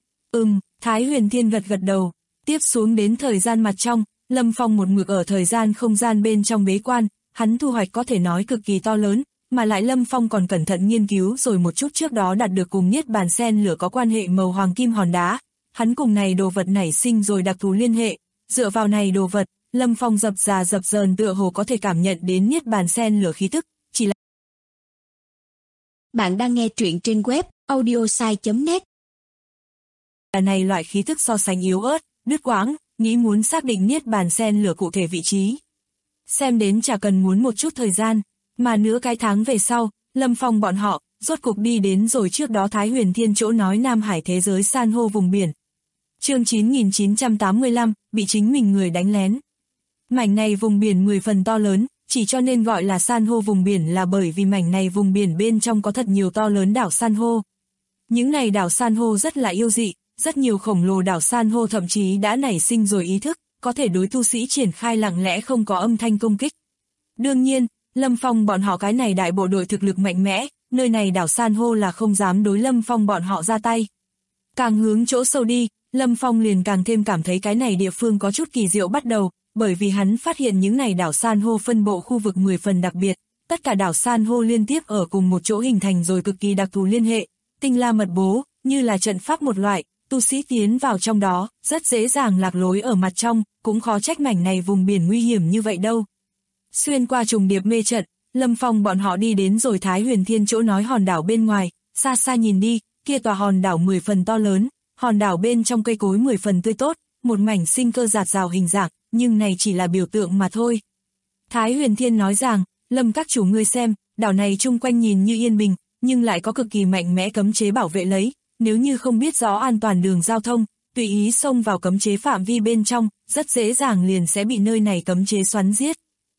S2: Thái Huyền Thiên gật gật đầu, tiếp xuống đến thời gian mặt trong, Lâm Phong một mực ở thời gian không gian bên trong bế quan, hắn thu hoạch có thể nói cực kỳ to lớn, mà lại Lâm Phong còn cẩn thận nghiên cứu rồi một chút trước đó đạt được cùng Niết Bàn Sen lửa có quan hệ màu hoàng kim hòn đá, hắn cùng này đồ vật nảy sinh rồi đặc thù liên hệ, dựa vào này đồ vật, Lâm Phong dập dờn tựa hồ có thể cảm nhận đến Niết Bàn Sen lửa khí tức, chỉ là...
S3: Bạn đang nghe truyện trên web audiosai.net.
S2: Này loại khí tức so sánh yếu ớt, đứt quãng, nghĩ muốn xác định Niết Bàn Sen lửa cụ thể vị trí. Xem đến chả cần muốn một chút thời gian, mà nửa cái tháng về sau, Lâm Phong bọn họ, rốt cục đi đến rồi trước đó Thái Huyền Thiên chỗ nói Nam Hải thế giới san hô vùng biển. Chương 9985, bị chính mình người đánh lén. Mảnh này vùng biển 10 phần to lớn, chỉ cho nên gọi là san hô vùng biển là bởi vì mảnh này vùng biển bên trong có thật nhiều to lớn đảo san hô. Những này đảo san hô rất là yêu dị, rất nhiều khổng lồ đảo san hô thậm chí đã nảy sinh rồi ý thức, có thể đối tu sĩ triển khai lặng lẽ không có âm thanh công kích. Đương nhiên, Lâm Phong bọn họ cái này đại bộ đội thực lực mạnh mẽ, nơi này đảo san hô là không dám đối Lâm Phong bọn họ ra tay. Càng hướng chỗ sâu đi, Lâm Phong liền càng thêm cảm thấy cái này địa phương có chút kỳ diệu bắt đầu, bởi vì hắn phát hiện những này đảo san hô phân bộ khu vực 10 phần đặc biệt, tất cả đảo san hô liên tiếp ở cùng một chỗ hình thành rồi cực kỳ đặc thù liên hệ, tinh la mật bố, như là trận pháp một loại, tu sĩ tiến vào trong đó, rất dễ dàng lạc lối ở mặt trong, cũng khó trách mảnh này vùng biển nguy hiểm như vậy đâu. Xuyên qua trùng điệp mê trận, Lâm Phong bọn họ đi đến rồi Thái Huyền Thiên chỗ nói hòn đảo bên ngoài, xa xa nhìn đi, kia tòa hòn đảo 10 phần to lớn, hòn đảo bên trong cây cối 10 phần tươi tốt, một mảnh sinh cơ rạt rào hình dạng, nhưng này chỉ là biểu tượng mà thôi. Thái Huyền Thiên nói rằng, Lâm các chủ ngươi xem, đảo này chung quanh nhìn như yên bình, nhưng lại có cực kỳ mạnh mẽ cấm chế bảo vệ lấy, nếu như không biết rõ an toàn đường giao thông, tùy ý xông vào cấm chế phạm vi bên trong, rất dễ dàng liền sẽ bị nơi này cấm chế xoắn giết.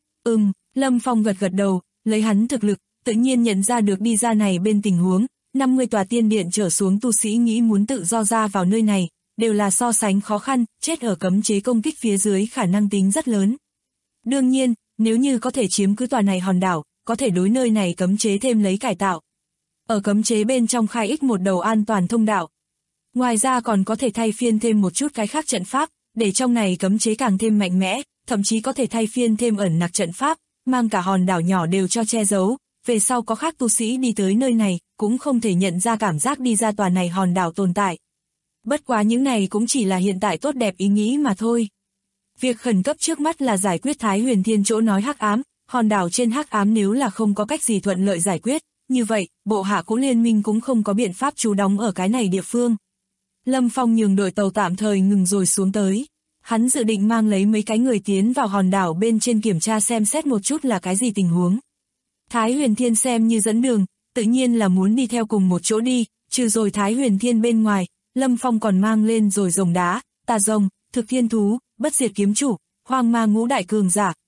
S2: Lâm Phong gật gật đầu, lấy hắn thực lực, tự nhiên nhận ra được đi ra này bên tình huống, 50 tòa tiên điện trở xuống tu sĩ nghĩ muốn tự do ra vào nơi này, đều là so sánh khó khăn, chết ở cấm chế công kích phía dưới khả năng tính rất lớn. Đương nhiên, nếu như có thể chiếm cứ tòa này hòn đảo, có thể đối nơi này cấm chế thêm lấy cải tạo. Ở cấm chế bên trong khai ích một đầu an toàn thông đạo. Ngoài ra còn có thể thay phiên thêm một chút cái khác trận pháp, để trong này cấm chế càng thêm mạnh mẽ, thậm chí có thể thay phiên thêm ẩn nặc trận pháp, mang cả hòn đảo nhỏ đều cho che giấu, về sau có khác tu sĩ đi tới nơi này, cũng không thể nhận ra cảm giác đi ra tòa này hòn đảo tồn tại. Bất quá những này cũng chỉ là hiện tại tốt đẹp ý nghĩ mà thôi. Việc khẩn cấp trước mắt là giải quyết Thái Huyền Thiên chỗ nói hắc ám, hòn đảo trên hắc ám nếu là không có cách gì thuận lợi giải quyết, như vậy, bộ hạ của liên minh cũng không có biện pháp trú đóng ở cái này địa phương. Lâm Phong nhường đội tàu tạm thời ngừng rồi xuống tới. Hắn dự định mang lấy mấy cái người tiến vào hòn đảo bên trên kiểm tra xem xét một chút là cái gì tình huống. Thái Huyền Thiên xem như dẫn đường, tự nhiên là muốn đi theo cùng một chỗ đi, trừ rồi Thái Huyền Thiên bên ngoài, Lâm Phong còn mang lên rồi rồng đá, tà rồng, thực thiên thú, bất diệt kiếm chủ, hoang ma ngũ đại cường giả,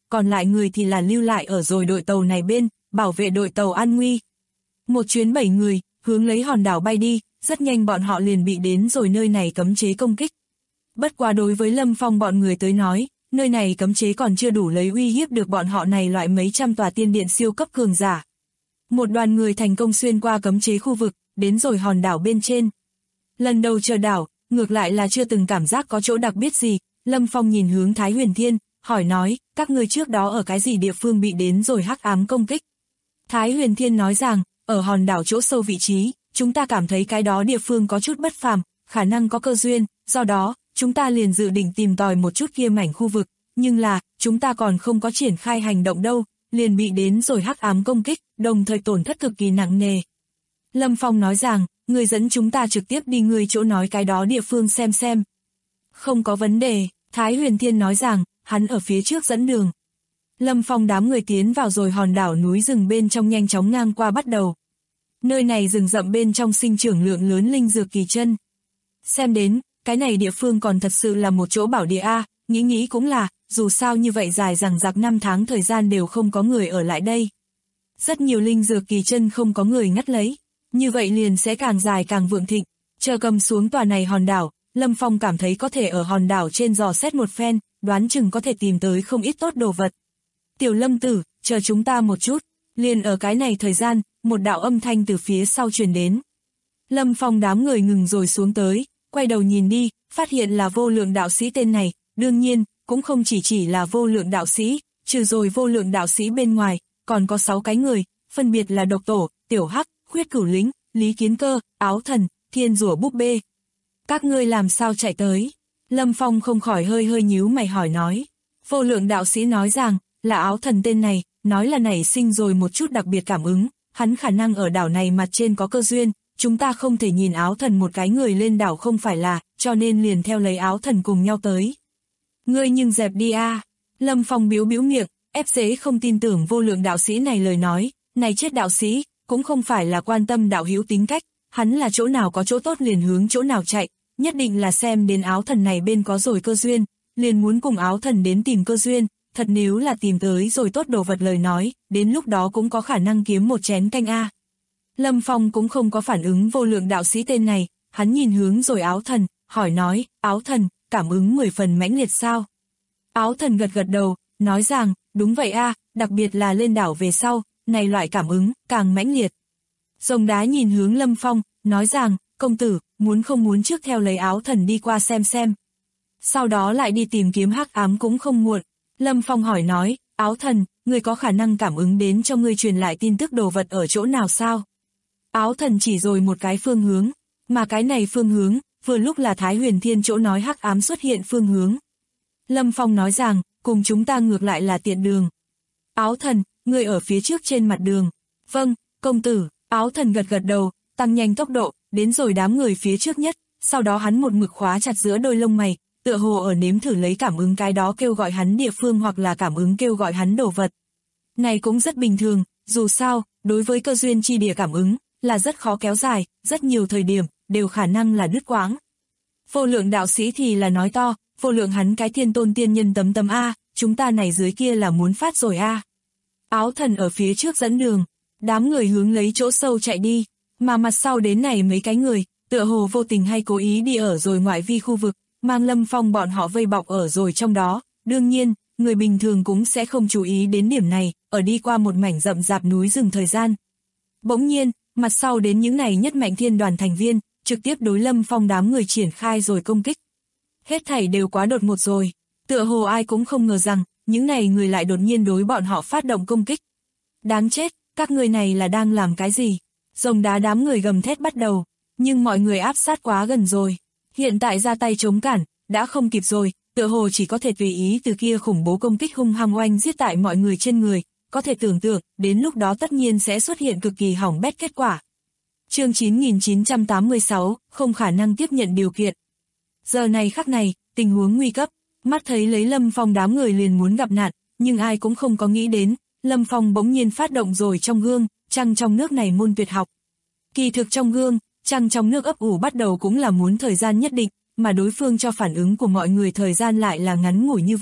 S2: còn lại người thì là lưu lại ở rồi đội tàu này bên, bảo vệ đội tàu an nguy. Một chuyến 7 người, hướng lấy hòn đảo bay đi, rất nhanh bọn họ liền bị đến rồi nơi này cấm chế công kích. Bất quá đối với Lâm Phong bọn người tới nói, nơi này cấm chế còn chưa đủ lấy uy hiếp được bọn họ này loại mấy trăm tòa tiên điện siêu cấp cường giả. Một đoàn người thành công xuyên qua cấm chế khu vực, đến rồi hòn đảo bên trên. Lần đầu chờ đảo, ngược lại là chưa từng cảm giác có chỗ đặc biệt gì, Lâm Phong nhìn hướng Thái Huyền Thiên, hỏi nói, các ngươi trước đó ở cái gì địa phương bị đến rồi hắc ám công kích. Thái Huyền Thiên nói rằng, ở hòn đảo chỗ sâu vị trí, chúng ta cảm thấy cái đó địa phương có chút bất phàm, khả năng có cơ duyên, do đó, chúng ta liền dự định tìm tòi một chút kia mảnh khu vực, nhưng là, chúng ta còn không có triển khai hành động đâu, liền bị đến rồi hắc ám công kích, đồng thời tổn thất cực kỳ nặng nề. Lâm Phong nói rằng, người dẫn chúng ta trực tiếp đi người chỗ nói cái đó địa phương xem. Không có vấn đề, Thái Huyền Thiên nói rằng, hắn ở phía trước dẫn đường. Lâm Phong đám người tiến vào rồi hòn đảo núi rừng bên trong nhanh chóng ngang qua bắt đầu. Nơi này rừng rậm bên trong sinh trưởng lượng lớn linh dược kỳ chân. Xem đến, cái này địa phương còn thật sự là một chỗ bảo địa A, nghĩ cũng là, dù sao như vậy dài rằng giặc 5 tháng thời gian đều không có người ở lại đây. Rất nhiều linh dược kỳ chân không có người ngắt lấy, như vậy liền sẽ càng dài càng vượng thịnh. Chờ cầm xuống tòa này hòn đảo, Lâm Phong cảm thấy có thể ở hòn đảo trên dò xét một phen, đoán chừng có thể tìm tới không ít tốt đồ vật. Tiểu Lâm tử, chờ chúng ta một chút, liền ở cái này thời gian, một đạo âm thanh từ phía sau truyền đến. Lâm Phong đám người ngừng rồi xuống tới, quay đầu nhìn đi, phát hiện là Vô Lượng đạo sĩ tên này, đương nhiên, cũng không chỉ là Vô Lượng đạo sĩ, trừ rồi Vô Lượng đạo sĩ bên ngoài, còn có 6 cái người, phân biệt là Độc Tổ, Tiểu Hắc, Khuyết Cửu Lính, Lý Kiến Cơ, Áo Thần, Thiên Rùa Búp Bê. Các ngươi làm sao chạy tới? Lâm Phong không khỏi hơi nhíu mày hỏi nói. Vô Lượng đạo sĩ nói rằng, là Áo Thần tên này, nói là nảy sinh rồi một chút đặc biệt cảm ứng, hắn khả năng ở đảo này mặt trên có cơ duyên, chúng ta không thể nhìn Áo Thần một cái người lên đảo không phải là, cho nên liền theo lấy Áo Thần cùng nhau tới. Ngươi nhưng dẹp đi a. Lâm Phong bĩu miệng, ép dễ không tin tưởng Vô Lượng đạo sĩ này lời nói, này chết đạo sĩ, cũng không phải là quan tâm đạo hữu tính cách, hắn là chỗ nào có chỗ tốt liền hướng chỗ nào chạy, nhất định là xem đến Áo Thần này bên có rồi cơ duyên, liền muốn cùng Áo Thần đến tìm cơ duyên, thật nếu là tìm tới rồi tốt đồ vật lời nói, đến lúc đó cũng có khả năng kiếm một chén canh a. Lâm Phong cũng không có phản ứng Vô Lượng đạo sĩ tên này, hắn nhìn hướng rồi Áo Thần, hỏi nói, Áo Thần, cảm ứng 10 phần mãnh liệt sao? Áo Thần gật đầu, nói rằng, đúng vậy a, đặc biệt là lên đảo về sau, này loại cảm ứng, càng mãnh liệt. Rồng đá nhìn hướng Lâm Phong, nói rằng, công tử, muốn không muốn trước theo lấy Áo Thần đi qua xem. Sau đó lại đi tìm kiếm hắc ám cũng không muộn. Lâm Phong hỏi nói, Áo Thần, người có khả năng cảm ứng đến cho ngươi truyền lại tin tức đồ vật ở chỗ nào sao? Áo Thần chỉ rồi một cái phương hướng, mà cái này phương hướng, vừa lúc là Thái Huyền Thiên chỗ nói hắc ám xuất hiện phương hướng. Lâm Phong nói rằng, cùng chúng ta ngược lại là tiện đường. Áo Thần, ngươi ở phía trước trên mặt đường. Vâng, công tử. Áo Thần gật đầu, tăng nhanh tốc độ, đến rồi đám người phía trước nhất, sau đó hắn một mực khóa chặt giữa đôi lông mày, tựa hồ ở nếm thử lấy cảm ứng cái đó kêu gọi hắn địa phương hoặc là cảm ứng kêu gọi hắn đồ vật. Này cũng rất bình thường, dù sao, đối với cơ duyên chi địa cảm ứng, là rất khó kéo dài, rất nhiều thời điểm, đều khả năng là đứt quãng. Vô Lượng đạo sĩ thì là nói to, Vô Lượng hắn cái thiên tôn tiên nhân tấm a, chúng ta này dưới kia là muốn phát rồi a. Áo Thần ở phía trước dẫn đường, đám người hướng lấy chỗ sâu chạy đi, mà mặt sau đến này mấy cái người, tựa hồ vô tình hay cố ý đi ở rồi ngoại vi khu vực, mang Lâm Phong bọn họ vây bọc ở rồi trong đó, đương nhiên, người bình thường cũng sẽ không chú ý đến điểm này, ở đi qua một mảnh rậm rạp núi rừng thời gian. Bỗng nhiên, mặt sau đến những này nhất mạnh thiên đoàn thành viên, trực tiếp đối Lâm Phong đám người triển khai rồi công kích. Hết thảy đều quá đột ngột rồi, tựa hồ ai cũng không ngờ rằng, những này người lại đột nhiên đối bọn họ phát động công kích. Đáng chết, các người này là đang làm cái gì? Rồng đá đám người gầm thét bắt đầu, nhưng mọi người áp sát quá gần rồi. Hiện tại ra tay chống cản, đã không kịp rồi, tựa hồ chỉ có thể tùy ý từ kia khủng bố công kích hung hăng oanh giết tại mọi người trên người, có thể tưởng tượng, đến lúc đó tất nhiên sẽ xuất hiện cực kỳ hỏng bét kết quả. Chương 9986, không khả năng tiếp nhận điều kiện. Giờ này khắc này, tình huống nguy cấp, mắt thấy lấy Lâm Phong đám người liền muốn gặp nạn, nhưng ai cũng không có nghĩ đến, Lâm Phong bỗng nhiên phát động rồi trong gương, trăng trong nước này môn tuyệt học. Kỳ thực trong gương, trăng trong nước ấp ủ bắt đầu cũng là muốn thời gian nhất định, mà đối phương cho phản ứng của mọi người thời gian lại là ngắn ngủi như vậy,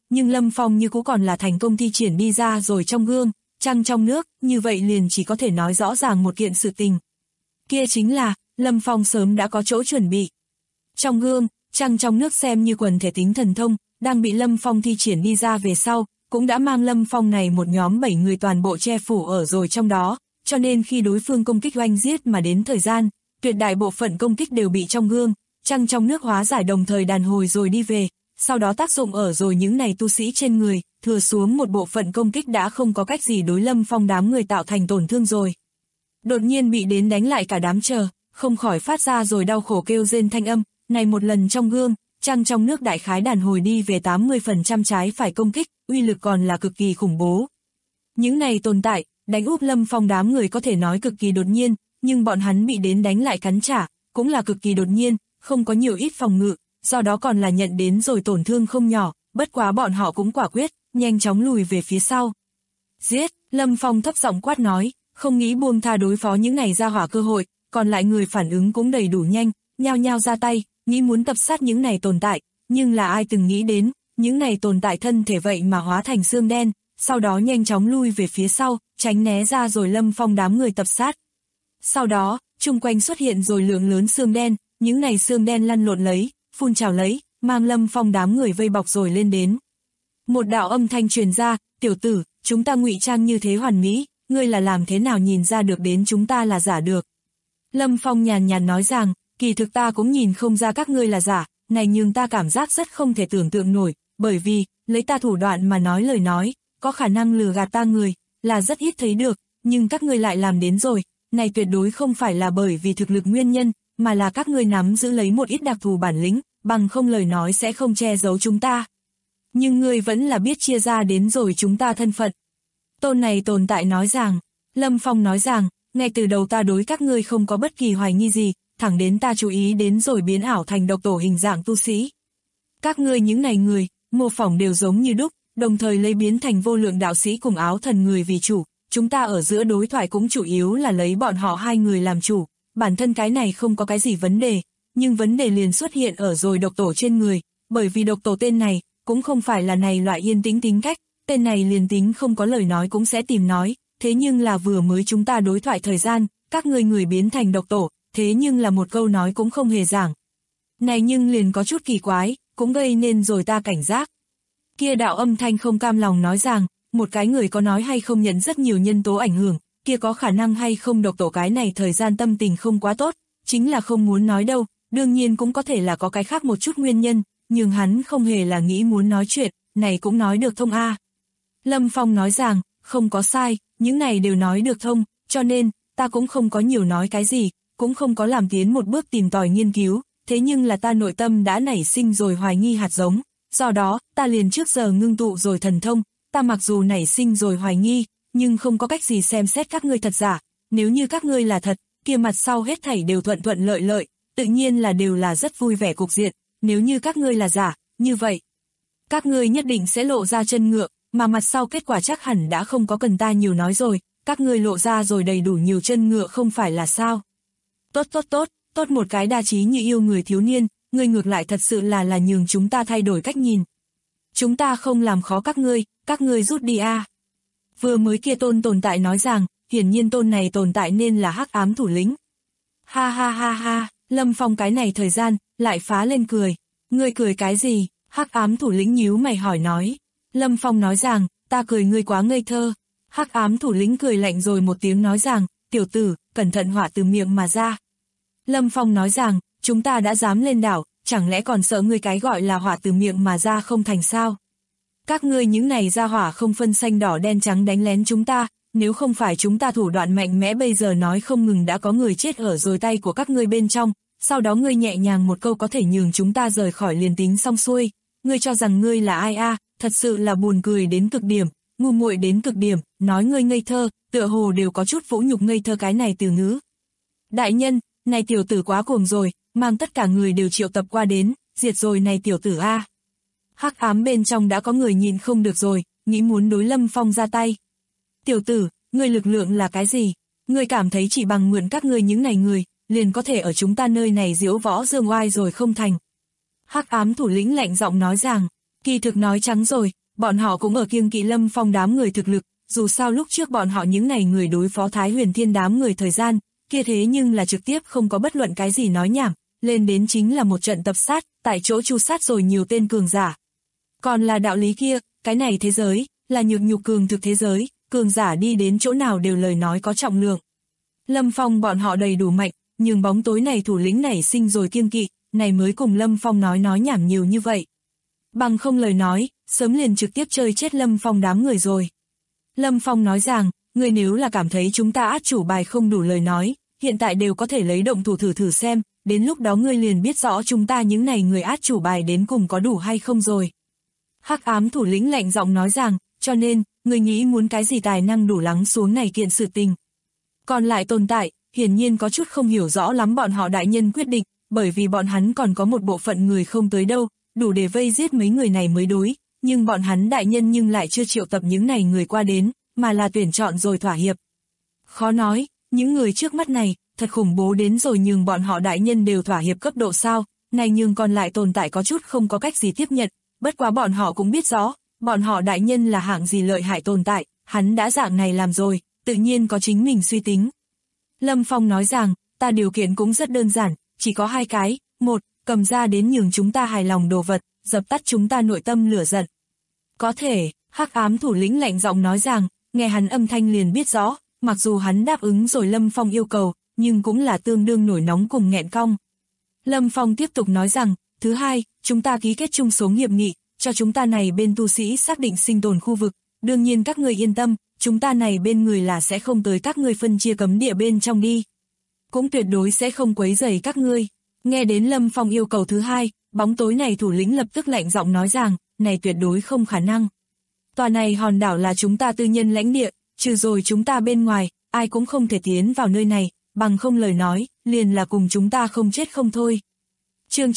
S2: nhưng Lâm Phong như cũ còn là thành công thi triển đi ra rồi trong gương, trăng trong nước, như vậy liền chỉ có thể nói rõ ràng một kiện sự tình. Kia chính là, Lâm Phong sớm đã có chỗ chuẩn bị. Trong gương, trăng trong nước xem như quần thể tính thần thông, đang bị Lâm Phong thi triển đi ra về sau, cũng đã mang Lâm Phong này một nhóm 7 người toàn bộ che phủ ở rồi trong đó, cho nên khi đối phương công kích oanh giết mà đến thời gian, tuyệt đại bộ phận công kích đều bị trong gương, trăng trong nước hóa giải đồng thời đàn hồi rồi đi về, sau đó tác dụng ở rồi những này tu sĩ trên người, thừa xuống một bộ phận công kích đã không có cách gì đối Lâm Phong đám người tạo thành tổn thương rồi. Đột nhiên bị đến đánh lại cả đám chờ, không khỏi phát ra rồi đau khổ kêu rên thanh âm, này một lần trong gương, trăng trong nước đại khái đàn hồi đi về 80% trái phải công kích, uy lực còn là cực kỳ khủng bố. Những này tồn tại, đánh úp Lâm Phong đám người có thể nói cực kỳ đột nhiên, nhưng bọn hắn bị đến đánh lại cắn trả, cũng là cực kỳ đột nhiên, không có nhiều ít phòng ngự, do đó còn là nhận đến rồi tổn thương không nhỏ, bất quá bọn họ cũng quả quyết, nhanh chóng lùi về phía sau. Giết, Lâm Phong thấp giọng quát nói, không nghĩ buông tha đối phó những này ra hỏa cơ hội, còn lại người phản ứng cũng đầy đủ nhanh, nhao nhao ra tay, nghĩ muốn tập sát những này tồn tại, nhưng là ai từng nghĩ đến, những này tồn tại thân thể vậy mà hóa thành xương đen, sau đó nhanh chóng lui về phía sau, tránh né ra rồi Lâm Phong đám người tập sát. Sau đó, chung quanh xuất hiện rồi lượng lớn xương đen, những này xương đen lăn lộn lấy, phun trào lấy, mang Lâm Phong đám người vây bọc rồi lên đến. Một đạo âm thanh truyền ra, tiểu tử, chúng ta ngụy trang như thế hoàn mỹ, ngươi là làm thế nào nhìn ra được đến chúng ta là giả được. Lâm Phong nhàn nhạt nói rằng, kỳ thực ta cũng nhìn không ra các ngươi là giả, này nhưng ta cảm giác rất không thể tưởng tượng nổi, bởi vì, lấy ta thủ đoạn mà nói lời nói, có khả năng lừa gạt ta người, là rất ít thấy được, nhưng các ngươi lại làm đến rồi, này tuyệt đối không phải là bởi vì thực lực nguyên nhân, mà là các ngươi nắm giữ lấy một ít đặc thù bản lĩnh, bằng không lời nói sẽ không che giấu chúng ta. Nhưng ngươi vẫn là biết chia ra đến rồi chúng ta thân phận. Tôn này tồn tại nói rằng, Lâm Phong nói rằng, ngay từ đầu ta đối các ngươi không có bất kỳ hoài nghi gì, thẳng đến ta chú ý đến rồi biến ảo thành độc tổ hình dạng tu sĩ. Các ngươi những này người, mô phỏng đều giống như đúc, đồng thời lấy biến thành vô lượng đạo sĩ cùng áo thần người vì chủ, chúng ta ở giữa đối thoại cũng chủ yếu là lấy bọn họ hai người làm chủ, bản thân cái này không có cái gì vấn đề, nhưng vấn đề liền xuất hiện ở rồi độc tổ trên người, bởi vì độc tổ tên này, cũng không phải là này loại yên tĩnh tính cách, tên này liền tính không có lời nói cũng sẽ tìm nói, thế nhưng là vừa mới chúng ta đối thoại thời gian, các người biến thành độc tổ, thế nhưng là một câu nói cũng không hề giảng. Này nhưng liền có chút kỳ quái, cũng gây nên rồi ta cảnh giác. Kia đạo âm thanh không cam lòng nói rằng, một cái người có nói hay không nhận rất nhiều nhân tố ảnh hưởng, kia có khả năng hay không độc tổ cái này thời gian tâm tình không quá tốt, chính là không muốn nói đâu, đương nhiên cũng có thể là có cái khác một chút nguyên nhân, nhưng hắn không hề là nghĩ muốn nói chuyện, này cũng nói được thông a. Lâm Phong nói rằng, không có sai, những này đều nói được thông, cho nên, ta cũng không có nhiều nói cái gì, cũng không có làm tiến một bước tìm tòi nghiên cứu, thế nhưng là ta nội tâm đã nảy sinh rồi hoài nghi hạt giống, do đó, ta liền trước giờ ngưng tụ rồi thần thông, ta mặc dù nảy sinh rồi hoài nghi, nhưng không có cách gì xem xét các ngươi thật giả, nếu như các ngươi là thật, kia mặt sau hết thảy đều thuận thuận lợi lợi, tự nhiên là đều là rất vui vẻ cục diện, nếu như các ngươi là giả, như vậy, các ngươi nhất định sẽ lộ ra chân ngựa, mà mặt sau kết quả chắc hẳn đã không có cần ta nhiều nói rồi, các ngươi lộ ra rồi đầy đủ nhiều chân ngựa không phải là sao. Tốt một cái đa trí như yêu người thiếu niên, ngươi ngược lại thật sự là nhường chúng ta thay đổi cách nhìn. Chúng ta không làm khó các ngươi rút đi a. Vừa mới kia tôn tồn tại nói rằng, hiển nhiên tôn này tồn tại nên là hắc ám thủ lĩnh. Ha ha ha ha, Lâm Phong cái này thời gian, lại phá lên cười. Ngươi cười cái gì? Hắc ám thủ lĩnh nhíu mày hỏi nói. Lâm Phong nói rằng, ta cười ngươi quá ngây thơ. Hắc ám thủ lĩnh cười lạnh rồi một tiếng nói rằng, tiểu tử, cẩn thận hỏa từ miệng mà ra. Lâm Phong nói rằng, chúng ta đã dám lên đảo, chẳng lẽ còn sợ ngươi cái gọi là hỏa từ miệng mà ra không thành sao? Các ngươi những này ra hỏa không phân xanh đỏ đen trắng đánh lén chúng ta, nếu không phải chúng ta thủ đoạn mạnh mẽ bây giờ nói không ngừng đã có người chết ở rồi tay của các ngươi bên trong, sau đó ngươi nhẹ nhàng một câu có thể nhường chúng ta rời khỏi liền tính xong xuôi, ngươi cho rằng ngươi là ai a? Thật sự là buồn cười đến cực điểm, ngu muội đến cực điểm, nói ngươi ngây thơ, tựa hồ đều có chút vũ nhục ngây thơ cái này từ ngữ. Đại nhân, này tiểu tử quá cuồng rồi, mang tất cả người đều triệu tập qua đến, diệt rồi này tiểu tử a. Hắc ám bên trong đã có người nhìn không được rồi, nghĩ muốn đối Lâm Phong ra tay. Tiểu tử, ngươi lực lượng là cái gì? Ngươi cảm thấy chỉ bằng mượn các ngươi những này người, liền có thể ở chúng ta nơi này diễu võ dương oai rồi không thành. Hắc ám thủ lĩnh lạnh giọng nói rằng, Kỳ thực nói trắng rồi, bọn họ cũng ở kiêng kỵ Lâm Phong đám người thực lực, dù sao lúc trước bọn họ những này người đối phó Thái Huyền Thiên đám người thời gian, kia thế nhưng là trực tiếp không có bất luận cái gì nói nhảm, lên đến chính là một trận tập sát, tại chỗ chu sát rồi nhiều tên cường giả. Còn là đạo lý kia, cái này thế giới, là nhược nhục cường thực thế giới, cường giả đi đến chỗ nào đều lời nói có trọng lượng. Lâm Phong bọn họ đầy đủ mạnh, nhưng bóng tối này thủ lĩnh nảy sinh rồi kiêng kỵ, này mới cùng Lâm Phong nói nhảm nhiều như vậy. Bằng không lời nói, sớm liền trực tiếp chơi chết Lâm Phong đám người rồi. Lâm Phong nói rằng, người nếu là cảm thấy chúng ta át chủ bài không đủ lời nói, hiện tại đều có thể lấy động thủ thử xem, đến lúc đó ngươi liền biết rõ chúng ta những này người át chủ bài đến cùng có đủ hay không rồi. Hắc ám thủ lĩnh lạnh giọng nói rằng, cho nên, người nghĩ muốn cái gì tài năng đủ lắng xuống này kiện sự tình. Còn lại tồn tại, hiển nhiên có chút không hiểu rõ lắm bọn họ đại nhân quyết định, bởi vì bọn hắn còn có một bộ phận người không tới đâu, đủ để vây giết mấy người này mới đối, nhưng bọn hắn đại nhân nhưng lại chưa triệu tập những này người qua đến, mà là tuyển chọn rồi thỏa hiệp. Khó nói, những người trước mắt này, thật khủng bố đến rồi nhưng bọn họ đại nhân đều thỏa hiệp cấp độ sao, này nhưng còn lại tồn tại có chút không có cách gì tiếp nhận, bất quá bọn họ cũng biết rõ, bọn họ đại nhân là hạng gì lợi hại tồn tại, hắn đã dạng này làm rồi, tự nhiên có chính mình suy tính. Lâm Phong nói rằng, ta điều kiện cũng rất đơn giản, chỉ có 2 cái, 1, cầm ra đến nhường chúng ta hài lòng đồ vật, dập tắt chúng ta nội tâm lửa giận. Có thể, hắc ám thủ lĩnh lạnh giọng nói rằng, nghe hắn âm thanh liền biết rõ, mặc dù hắn đáp ứng rồi Lâm Phong yêu cầu, nhưng cũng là tương đương nổi nóng cùng nghẹn cong. Lâm Phong tiếp tục nói rằng, thứ 2, chúng ta ký kết chung số hiệp nghị, cho chúng ta này bên tu sĩ xác định sinh tồn khu vực, đương nhiên các ngươi yên tâm, chúng ta này bên người là sẽ không tới các ngươi phân chia cấm địa bên trong đi. Cũng tuyệt đối sẽ không quấy rầy các ngươi. Nghe đến Lâm Phong yêu cầu thứ 2, bóng tối này thủ lĩnh lập tức lạnh giọng nói rằng, này tuyệt đối không khả năng. Tòa này hòn đảo là chúng ta tư nhân lãnh địa, trừ rồi chúng ta bên ngoài, ai cũng không thể tiến vào nơi này, bằng không lời nói, liền là cùng chúng ta không chết không thôi. Chương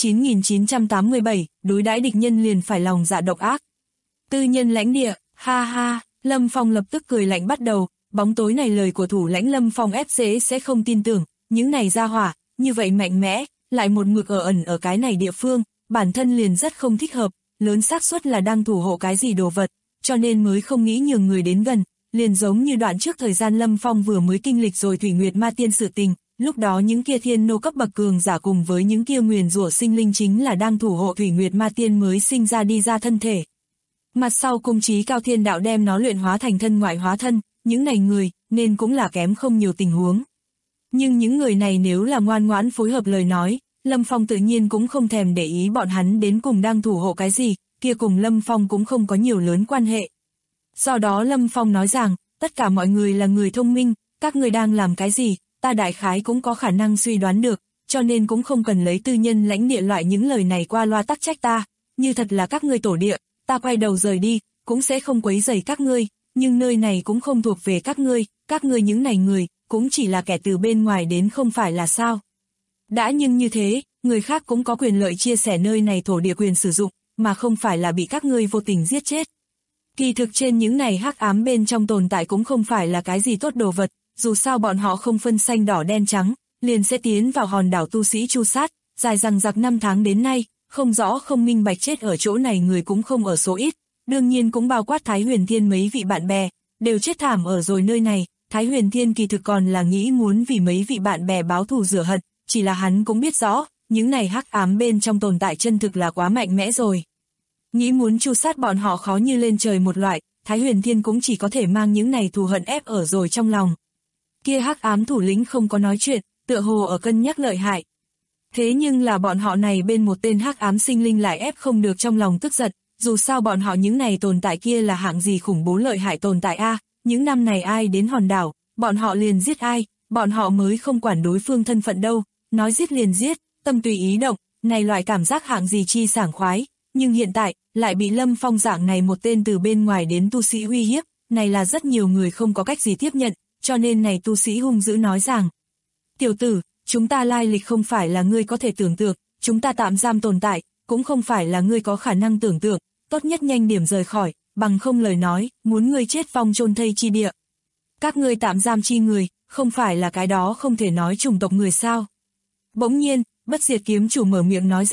S2: 9987, đối đãi địch nhân liền phải lòng dạ độc ác. Tư nhân lãnh địa, ha ha, Lâm Phong lập tức cười lạnh bắt đầu, bóng tối này lời của thủ lãnh Lâm Phong ép sẽ không tin tưởng, những này ra hỏa, như vậy mạnh mẽ, lại một mực ẩn ở cái này địa phương, bản thân liền rất không thích hợp, lớn xác suất là đang thủ hộ cái gì đồ vật, cho nên mới không nghĩ nhường người đến gần, liền giống như đoạn trước thời gian Lâm Phong vừa mới kinh lịch rồi Thủy Nguyệt Ma Tiên sự tình, lúc đó những kia thiên nô cấp bậc cường giả cùng với những kia nguyền rủa sinh linh chính là đang thủ hộ Thủy Nguyệt Ma Tiên mới sinh ra đi ra thân thể. Mặt sau cung trí cao thiên đạo đem nó luyện hóa thành thân ngoại hóa thân, những này người, nên cũng là kém không nhiều tình huống. Nhưng những người này nếu là ngoan ngoãn phối hợp lời nói, Lâm Phong tự nhiên cũng không thèm để ý bọn hắn đến cùng đang thủ hộ cái gì, kia cùng Lâm Phong cũng không có nhiều lớn quan hệ. Do đó Lâm Phong nói rằng, tất cả mọi người là người thông minh, các người đang làm cái gì, ta đại khái cũng có khả năng suy đoán được, cho nên cũng không cần lấy tư nhân lãnh địa loại những lời này qua loa tắc trách ta, như thật là các ngươi tổ địa, ta quay đầu rời đi, cũng sẽ không quấy rầy các ngươi, nhưng nơi này cũng không thuộc về các ngươi những này người, cũng chỉ là kẻ từ bên ngoài đến không phải là sao. Đã nhưng như thế, người khác cũng có quyền lợi chia sẻ nơi này thổ địa quyền sử dụng, mà không phải là bị các ngươi vô tình giết chết. Kỳ thực trên những này hắc ám bên trong tồn tại cũng không phải là cái gì tốt đồ vật, dù sao bọn họ không phân xanh đỏ đen trắng, liền sẽ tiến vào hòn đảo tu sĩ chu sát, dài dằng dặc 5 tháng đến nay, không rõ không minh bạch chết ở chỗ này người cũng không ở số ít, đương nhiên cũng bao quát Thái Huyền Thiên mấy vị bạn bè, đều chết thảm ở rồi nơi này, Thái Huyền Thiên kỳ thực còn là nghĩ muốn vì mấy vị bạn bè báo thù rửa hận, chỉ là hắn cũng biết rõ, những này hắc ám bên trong tồn tại chân thực là quá mạnh mẽ rồi. Nghĩ muốn chu sát bọn họ khó như lên trời một loại, Thái Huyền Thiên cũng chỉ có thể mang những này thù hận ép ở rồi trong lòng. Kia hắc ám thủ lĩnh không có nói chuyện, tựa hồ ở cân nhắc lợi hại. Thế nhưng là bọn họ này bên một tên hắc ám sinh linh lại ép không được trong lòng tức giận, dù sao bọn họ những này tồn tại kia là hạng gì khủng bố lợi hại tồn tại a, những năm này ai đến hòn đảo, bọn họ liền giết ai, bọn họ mới không quản đối phương thân phận đâu, nói giết liền giết, tâm tùy ý động, này loại cảm giác hạng gì chi sảng khoái, nhưng hiện tại, lại bị Lâm Phong dạng này một tên từ bên ngoài đến tu sĩ uy hiếp, này là rất nhiều người không có cách gì tiếp nhận, cho nên này tu sĩ hung dữ nói rằng, tiểu tử, chúng ta lai lịch không phải là ngươi có thể tưởng tượng, chúng ta tạm giam tồn tại, cũng không phải là ngươi có khả năng tưởng tượng, tốt nhất nhanh điểm rời khỏi, bằng không lời nói, muốn ngươi chết vong chôn thây chi địa. Các ngươi tạm giam chi người, không phải là cái đó không thể nói chủng tộc người sao. Bỗng nhiên, Bất Diệt kiếm chủ mở miệng nói rằng,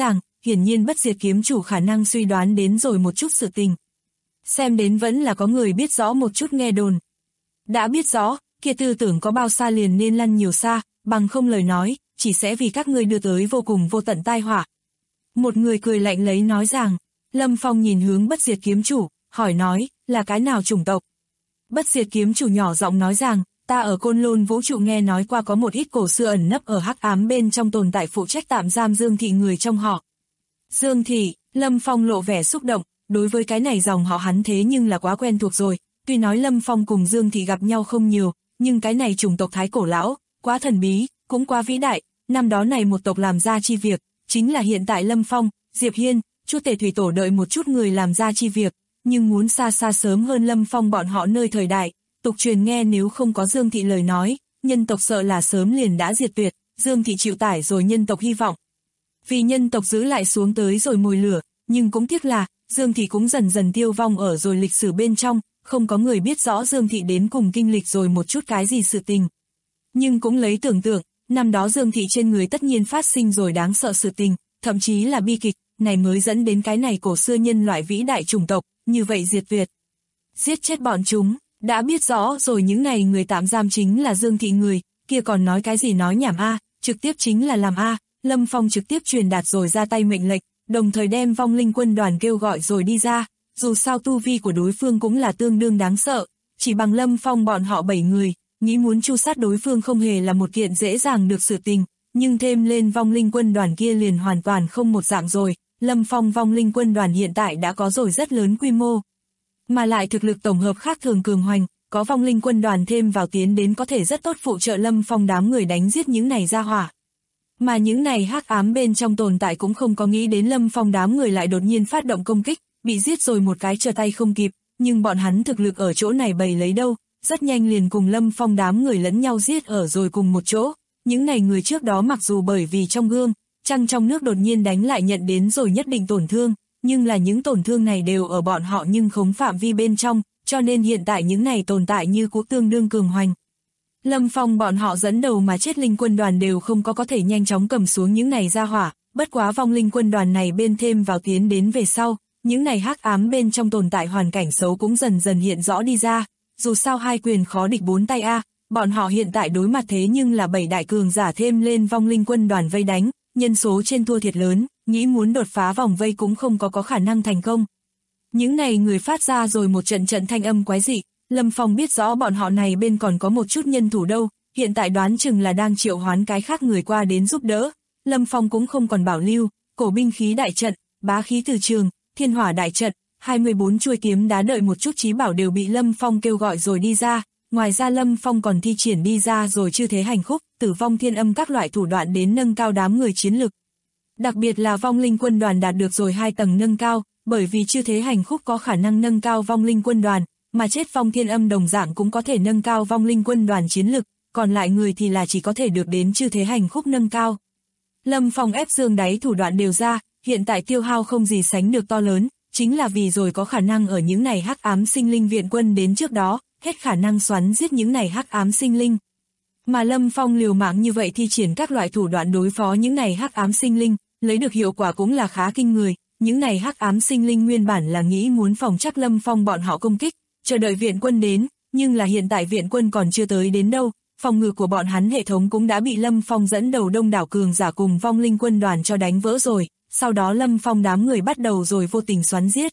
S2: hiển nhiên Bất Diệt Kiếm Chủ khả năng suy đoán đến rồi một chút sự tình. Xem đến vẫn là có người biết rõ một chút nghe đồn. Đã biết rõ, kia tư tưởng có bao xa liền nên lăn nhiều xa, bằng không lời nói, chỉ sẽ vì các ngươi đưa tới vô cùng vô tận tai họa. Một người cười lạnh lấy nói rằng, Lâm Phong nhìn hướng Bất Diệt Kiếm Chủ, hỏi nói, là cái nào chủng tộc? Bất Diệt Kiếm Chủ nhỏ giọng nói rằng, ta ở Côn Lôn vũ trụ nghe nói qua có một ít cổ xưa ẩn nấp ở hắc ám bên trong tồn tại phụ trách tạm giam Dương Thị người trong họ. Dương Thị, Lâm Phong lộ vẻ xúc động, đối với cái này dòng họ hắn thế nhưng là quá quen thuộc rồi, tuy nói Lâm Phong cùng Dương Thị gặp nhau không nhiều, nhưng cái này chủng tộc thái cổ lão, quá thần bí, cũng quá vĩ đại, năm đó này một tộc làm ra chi việc, chính là hiện tại Lâm Phong, Diệp Hiên, Chu Tề Thủy Tổ đợi một chút người làm ra chi việc, nhưng muốn xa xa sớm hơn Lâm Phong bọn họ nơi thời đại, tục truyền nghe nếu không có Dương Thị lời nói, nhân tộc sợ là sớm liền đã diệt tuyệt, Dương Thị chịu tải rồi nhân tộc hy vọng. Vì nhân tộc giữ lại xuống tới rồi mồi lửa, nhưng cũng tiếc là, Dương Thị cũng dần dần tiêu vong ở rồi lịch sử bên trong, không có người biết rõ Dương Thị đến cùng kinh lịch rồi một chút cái gì sự tình. Nhưng cũng lấy tưởng tượng, năm đó Dương Thị trên người tất nhiên phát sinh rồi đáng sợ sự tình, thậm chí là bi kịch, này mới dẫn đến cái này cổ xưa nhân loại vĩ đại chủng tộc, như vậy diệt tuyệt. Giết chết bọn chúng, đã biết rõ rồi những này người tạm giam chính là Dương Thị người, kia còn nói cái gì nói nhảm a, trực tiếp chính là làm a. Lâm Phong trực tiếp truyền đạt rồi ra tay mệnh lệnh, đồng thời đem vong linh quân đoàn kêu gọi rồi đi ra, dù sao tu vi của đối phương cũng là tương đương đáng sợ, chỉ bằng Lâm Phong bọn họ 7 người, nghĩ muốn tru sát đối phương không hề là một kiện dễ dàng được sự tình, nhưng thêm lên vong linh quân đoàn kia liền hoàn toàn không một dạng rồi, Lâm Phong vong linh quân đoàn hiện tại đã có rồi rất lớn quy mô, mà lại thực lực tổng hợp khác thường cường hoành, có vong linh quân đoàn thêm vào tiến đến có thể rất tốt phụ trợ Lâm Phong đám người đánh giết những này ra hỏa. Mà những này hắc ám bên trong tồn tại cũng không có nghĩ đến Lâm Phong đám người lại đột nhiên phát động công kích, bị giết rồi một cái trở tay không kịp, nhưng bọn hắn thực lực ở chỗ này bày lấy đâu, rất nhanh liền cùng Lâm Phong đám người lẫn nhau giết ở rồi cùng một chỗ. Những này người trước đó mặc dù bởi vì trong gương, trăng trong nước đột nhiên đánh lại nhận đến rồi nhất định tổn thương, nhưng là những tổn thương này đều ở bọn họ nhưng không phạm vi bên trong, cho nên hiện tại những này tồn tại như cũ tương đương cường hoành. Lâm Phong bọn họ dẫn đầu mà chết linh quân đoàn đều không có thể nhanh chóng cầm xuống những này ra hỏa, bất quá vong linh quân đoàn này bên thêm vào tiến đến về sau, những này hắc ám bên trong tồn tại hoàn cảnh xấu cũng dần dần hiện rõ đi ra, dù sao hai quyền khó địch bốn tay a, bọn họ hiện tại đối mặt thế nhưng là 7 đại cường giả thêm lên vong linh quân đoàn vây đánh, nhân số trên thua thiệt lớn, nghĩ muốn đột phá vòng vây cũng không có khả năng thành công. Những này người phát ra rồi một trận thanh âm quái dị, Lâm Phong biết rõ bọn họ này bên còn có một chút nhân thủ đâu, hiện tại đoán chừng là đang triệu hoán cái khác người qua đến giúp đỡ. Lâm Phong cũng không còn bảo lưu, cổ binh khí đại trận, bá khí từ trường, thiên hỏa đại trận, 24 chuôi kiếm đá đợi một chút chí bảo đều bị Lâm Phong kêu gọi rồi đi ra. Ngoài ra Lâm Phong còn thi triển đi ra rồi chư thế hành khúc, tử vong thiên âm các loại thủ đoạn đến nâng cao đám người chiến lực. Đặc biệt là vong linh quân đoàn đạt được rồi 2 tầng nâng cao, bởi vì chư thế hành khúc có khả năng nâng cao vong linh quân đoàn, mà chết vong thiên âm đồng dạng cũng có thể nâng cao vong linh quân đoàn chiến lực, còn lại người thì là chỉ có thể được đến chư thế hành khúc nâng cao. Lâm Phong ép dương đáy thủ đoạn đều ra, hiện tại tiêu hao không gì sánh được to lớn, chính là vì rồi có khả năng ở những này hắc ám sinh linh viện quân đến trước đó, hết khả năng xoắn giết những này hắc ám sinh linh. Mà Lâm Phong liều mạng như vậy thi triển các loại thủ đoạn đối phó những này hắc ám sinh linh, lấy được hiệu quả cũng là khá kinh người, những này hắc ám sinh linh nguyên bản là nghĩ muốn phòng chắc Lâm Phong bọn họ công kích, chờ đợi viện quân đến, nhưng là hiện tại viện quân còn chưa tới đến đâu, phòng ngự của bọn hắn hệ thống cũng đã bị Lâm Phong dẫn đầu đông đảo cường giả cùng vong linh quân đoàn cho đánh vỡ rồi, sau đó Lâm Phong đám người bắt đầu rồi vô tình xoắn giết.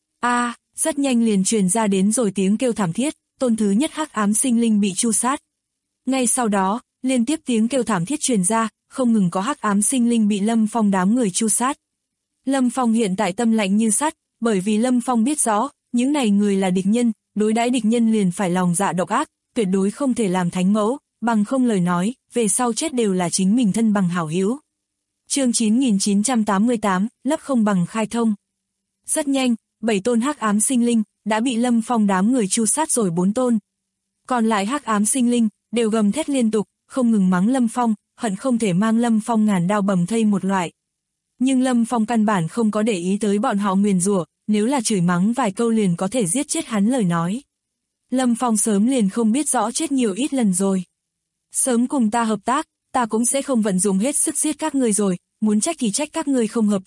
S2: Rất nhanh liền truyền ra đến rồi tiếng kêu thảm thiết, tôn thứ nhất hắc ám sinh linh bị tru sát. Ngay sau đó, liên tiếp tiếng kêu thảm thiết truyền ra, không ngừng có hắc ám sinh linh bị Lâm Phong đám người tru sát. Lâm Phong hiện tại tâm lạnh như sắt, bởi vì Lâm Phong biết rõ, những này người là địch nhân, đối đãi địch nhân liền phải lòng dạ độc ác, tuyệt đối không thể làm thánh mẫu, bằng không lời nói, về sau chết đều là chính mình thân bằng hảo hữu. Chương 9988, lấp không bằng khai thông. Rất nhanh, 7 tôn hắc ám sinh linh đã bị Lâm Phong đám người tru sát rồi 4 tôn. Còn lại hắc ám sinh linh đều gầm thét liên tục, không ngừng mắng Lâm Phong, hận không thể mang Lâm Phong ngàn đao bầm thây một loại. Nhưng Lâm Phong căn bản không có để ý tới bọn họ nguyền rủa, nếu là chửi mắng vài câu liền có thể giết chết hắn lời nói. Lâm Phong sớm liền không biết rõ chết nhiều ít lần rồi. Sớm cùng ta hợp tác, ta cũng sẽ không vận dụng hết sức giết các ngươi rồi, muốn trách thì trách các ngươi không hợp tác,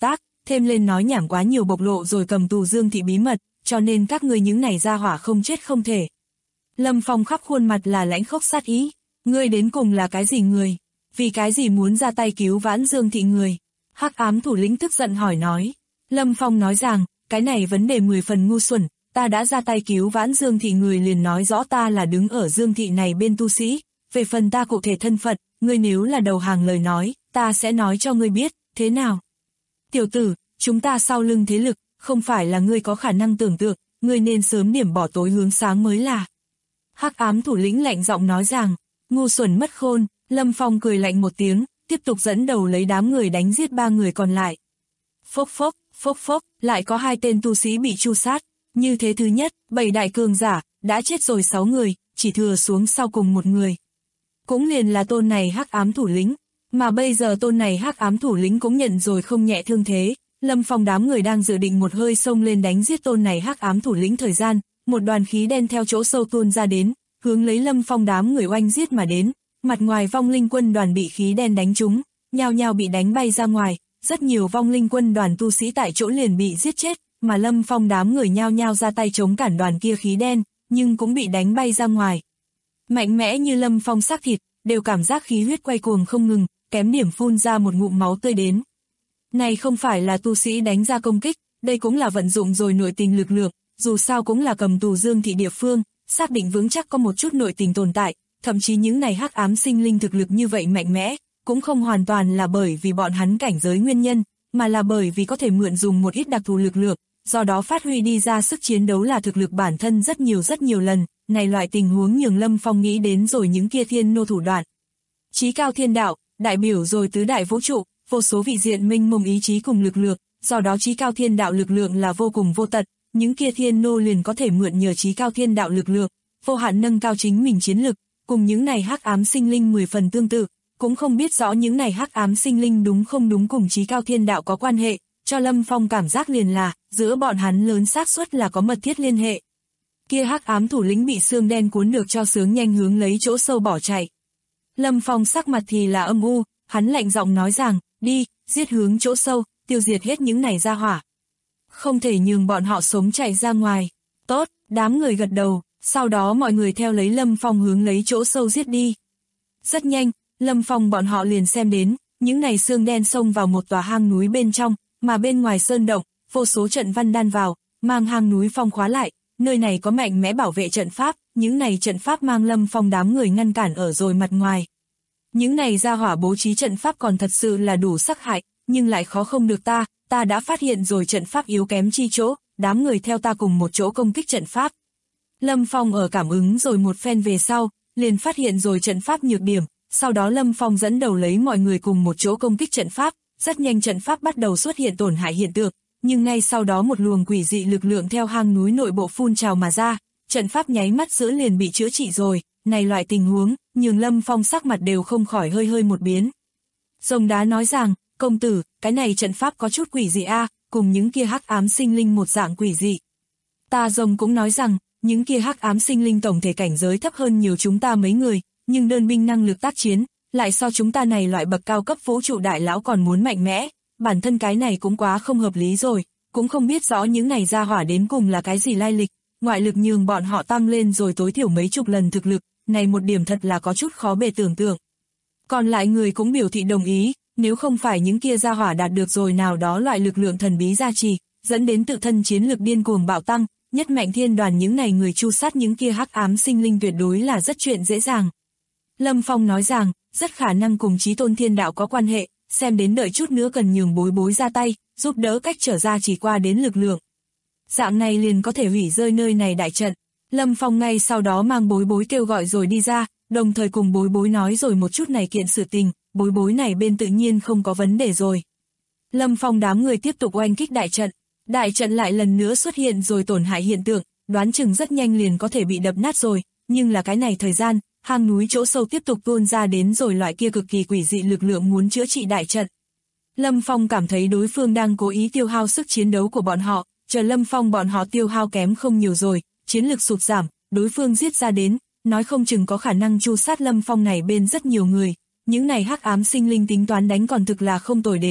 S2: thêm lên nói nhảm quá nhiều bộc lộ rồi cầm tù Dương thị bí mật, cho nên các ngươi những này ra hỏa không chết không thể. Lâm Phong khắp khuôn mặt là lãnh khốc sát ý, ngươi đến cùng là cái gì người? Vì cái gì muốn ra tay cứu vãn Dương thị người? Hắc ám thủ lĩnh tức giận hỏi nói. Lâm Phong nói rằng, cái này vấn đề 10 phần ngu xuẩn, ta đã ra tay cứu vãn Dương thị người liền nói rõ ta là đứng ở Dương thị này bên tu sĩ, về phần ta cụ thể thân phận, ngươi nếu là đầu hàng lời nói, ta sẽ nói cho ngươi biết, thế nào? Tiểu tử, chúng ta sau lưng thế lực, không phải là ngươi có khả năng tưởng tượng, ngươi nên sớm điểm bỏ tối hướng sáng mới là. Hắc ám thủ lĩnh lạnh giọng nói rằng, ngu xuẩn mất khôn, Lâm Phong cười lạnh một tiếng, tiếp tục dẫn đầu lấy đám người đánh giết 3 người còn lại. Phốc phốc, lại có 2 tên tu sĩ bị tru sát, như thế thứ nhất, 7 đại cường giả, đã chết rồi 6 người, chỉ thừa xuống sau cùng 1 người. Cũng liền là tôn này hắc ám thủ lĩnh, mà bây giờ tôn này hắc ám thủ lĩnh cũng nhận rồi không nhẹ thương thế. Lâm Phong đám người đang dự định một hơi xông lên đánh giết tôn này hắc ám thủ lĩnh thời gian, một đoàn khí đen theo chỗ sâu tuôn ra đến, hướng lấy Lâm Phong đám người oanh giết mà đến, mặt ngoài vong linh quân đoàn bị khí đen đánh trúng, nhao nhao bị đánh bay ra ngoài, rất nhiều vong linh quân đoàn tu sĩ tại chỗ liền bị giết chết, mà Lâm Phong đám người nhao nhao ra tay chống cản đoàn kia khí đen, nhưng cũng bị đánh bay ra ngoài. Mạnh mẽ như Lâm Phong xác thịt, đều cảm giác khí huyết quay cuồng không ngừng, kém điểm phun ra một ngụm máu tươi đến. Này không phải là tu sĩ đánh ra công kích, đây cũng là vận dụng rồi nội tình lực lượng, dù sao cũng là cầm tù Dương thị địa phương, xác định vững chắc có một chút nội tình tồn tại, thậm chí những này hắc ám sinh linh thực lực như vậy mạnh mẽ, cũng không hoàn toàn là bởi vì bọn hắn cảnh giới nguyên nhân, mà là bởi vì có thể mượn dùng một ít đặc thù lực lượng, do đó phát huy đi ra sức chiến đấu là thực lực bản thân rất nhiều lần, này loại tình huống nhường Lâm Phong nghĩ đến rồi những kia thiên nô thủ đoạn. Chí cao thiên đạo, đại biểu rồi tứ đại vũ trụ, vô số vị diện mênh mông ý chí cùng lực lượng, do đó chí cao thiên đạo lực lượng là vô cùng vô tận, những kia thiên nô liền có thể mượn nhờ chí cao thiên đạo lực lượng, vô hạn nâng cao chính mình chiến lực, cùng những này hắc ám sinh linh 10 phần tương tự, cũng không biết rõ những này hắc ám sinh linh đúng không đúng cùng chí cao thiên đạo có quan hệ, cho Lâm Phong cảm giác liền là, giữa bọn hắn lớn xác suất là có mật thiết liên hệ. Kia hắc ám thủ lĩnh bị xương đen cuốn được cho sướng nhanh hướng lấy chỗ sâu bỏ chạy. Lâm Phong sắc mặt thì là âm u, hắn lạnh giọng nói rằng, đi, giết hướng chỗ sâu, tiêu diệt hết những này ra hỏa. Không thể nhường bọn họ sống chạy ra ngoài. Tốt, đám người gật đầu, sau đó mọi người theo lấy Lâm Phong hướng lấy chỗ sâu giết đi. Rất nhanh, Lâm Phong bọn họ liền xem đến, những này xương đen xông vào một tòa hang núi bên trong, mà bên ngoài sơn động, vô số trận văn đan vào, mang hang núi phong khóa lại, nơi này có mạnh mẽ bảo vệ trận pháp, những này trận pháp mang Lâm Phong đám người ngăn cản ở rồi mặt ngoài. Những này ra hỏa bố trí trận pháp còn thật sự là đủ sắc hại, nhưng lại khó không được ta đã phát hiện rồi trận pháp yếu kém chi chỗ, đám người theo ta cùng một chỗ công kích trận pháp. Lâm Phong ở cảm ứng rồi một phen về sau, liền phát hiện rồi trận pháp nhược điểm, sau đó Lâm Phong dẫn đầu lấy mọi người cùng một chỗ công kích trận pháp, rất nhanh trận pháp bắt đầu xuất hiện tổn hại hiện tượng, nhưng ngay sau đó một luồng quỷ dị lực lượng theo hang núi nội bộ phun trào mà ra, trận pháp nháy mắt giữa liền bị chữa trị rồi, này loại tình huống, nhường Lâm Phong sắc mặt đều không khỏi hơi một biến. Rồng đá nói rằng, công tử, cái này trận pháp có chút quỷ dị cùng những kia hắc ám sinh linh một dạng quỷ dị. Ta rồng cũng nói rằng, những kia hắc ám sinh linh tổng thể cảnh giới thấp hơn nhiều chúng ta mấy người, nhưng đơn binh năng lực tác chiến, lại so chúng ta này loại bậc cao cấp vũ trụ đại lão còn muốn mạnh mẽ, bản thân cái này cũng quá không hợp lý rồi, cũng không biết rõ những này ra hỏa đến cùng là cái gì lai lịch, ngoại lực nhường bọn họ tăng lên rồi tối thiểu mấy chục lần thực lực, này một điểm thật là có chút khó bề tưởng tượng. Còn lại người cũng biểu thị đồng ý, nếu không phải những kia ra hỏa đạt được rồi nào đó loại lực lượng thần bí gia trì, dẫn đến tự thân chiến lực điên cuồng bạo tăng, nhất mạnh thiên đoàn những này người chu sát những kia hắc ám sinh linh tuyệt đối là rất chuyện dễ dàng. Lâm Phong nói rằng, rất khả năng cùng chí tôn thiên đạo có quan hệ, xem đến đợi chút nữa cần nhường bối bối ra tay, giúp đỡ cách trở ra chỉ qua đến lực lượng. Dạng này liền có thể hủy rơi nơi này đại trận. Lâm Phong ngay sau đó mang bối bối kêu gọi rồi đi ra, đồng thời cùng bối bối nói rồi một chút này kiện sự tình, bối bối này bên tự nhiên không có vấn đề rồi. Lâm Phong đám người tiếp tục oanh kích đại trận lại lần nữa xuất hiện rồi tổn hại hiện tượng, đoán chừng rất nhanh liền có thể bị đập nát rồi, nhưng là cái này thời gian, hang núi chỗ sâu tiếp tục tuôn ra đến rồi loại kia cực kỳ quỷ dị lực lượng muốn chữa trị đại trận. Lâm Phong cảm thấy đối phương đang cố ý tiêu hao sức chiến đấu của bọn họ, chờ Lâm Phong bọn họ tiêu hao kém không nhiều rồi, chiến lực sụt giảm, đối phương giết ra đến, nói không chừng có khả năng chu sát Lâm Phong này bên rất nhiều người, những này hắc ám sinh linh tính toán đánh còn thực là không tồi đến,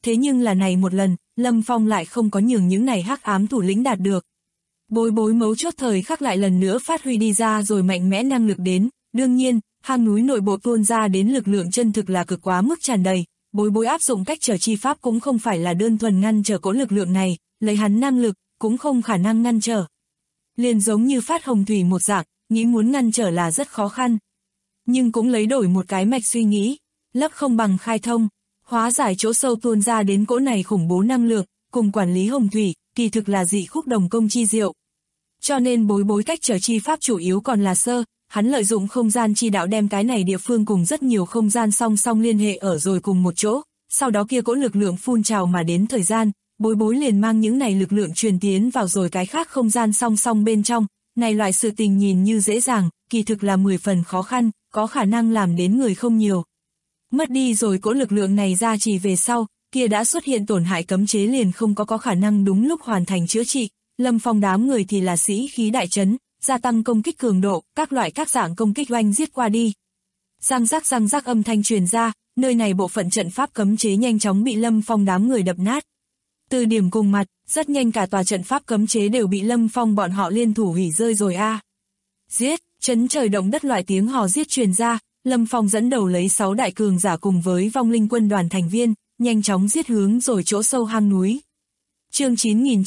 S2: thế nhưng là này một lần, Lâm Phong lại không có nhường những này hắc ám thủ lĩnh đạt được. Bối bối mấu chốt thời khắc lại lần nữa phát huy đi ra rồi mạnh mẽ năng lực đến, đương nhiên, hang núi nội bộ tuôn ra đến lực lượng chân thực là cực quá mức tràn đầy, bối bối áp dụng cách trở chi pháp cũng không phải là đơn thuần ngăn trở cỗ lực lượng này, lấy hắn năng lực, cũng không khả năng ngăn trở. Liền giống như Phát Hồng Thủy một dạng, nghĩ muốn ngăn trở là rất khó khăn. Nhưng cũng lấy đổi một cái mạch suy nghĩ, lấp không bằng khai thông, hóa giải chỗ sâu tuôn ra đến cỗ này khủng bố năng lượng, cùng quản lý hồng thủy, kỳ thực là dị khúc đồng công chi diệu. Cho nên bối bối cách trở chi pháp chủ yếu còn là sơ, hắn lợi dụng không gian chi đạo đem cái này địa phương cùng rất nhiều không gian song song liên hệ ở rồi cùng một chỗ, sau đó kia cỗ lực lượng phun trào mà đến thời gian, bối bối liền mang những này lực lượng truyền tiến vào rồi cái khác không gian song song bên trong, này loại sự tình nhìn như dễ dàng, kỳ thực là 10 phần khó khăn, có khả năng làm đến người không nhiều. Mất đi rồi cỗ lực lượng này ra chỉ về sau, kia đã xuất hiện tổn hại cấm chế liền không có khả năng đúng lúc hoàn thành chữa trị, Lâm Phong đám người thì là sĩ khí đại trấn, gia tăng công kích cường độ, các loại các dạng công kích oanh giết qua đi. Răng rắc âm thanh truyền ra, nơi này bộ phận trận pháp cấm chế nhanh chóng bị Lâm Phong đám người đập nát. Từ điểm cùng mặt, rất nhanh cả tòa trận pháp cấm chế đều bị Lâm Phong bọn họ liên thủ hủy rơi rồi a. Giết, chấn trời động đất loại tiếng hò giết truyền ra, Lâm Phong dẫn đầu lấy 6 đại cường giả cùng với vong linh quân đoàn thành viên, nhanh chóng giết hướng rồi chỗ sâu hang núi. Chương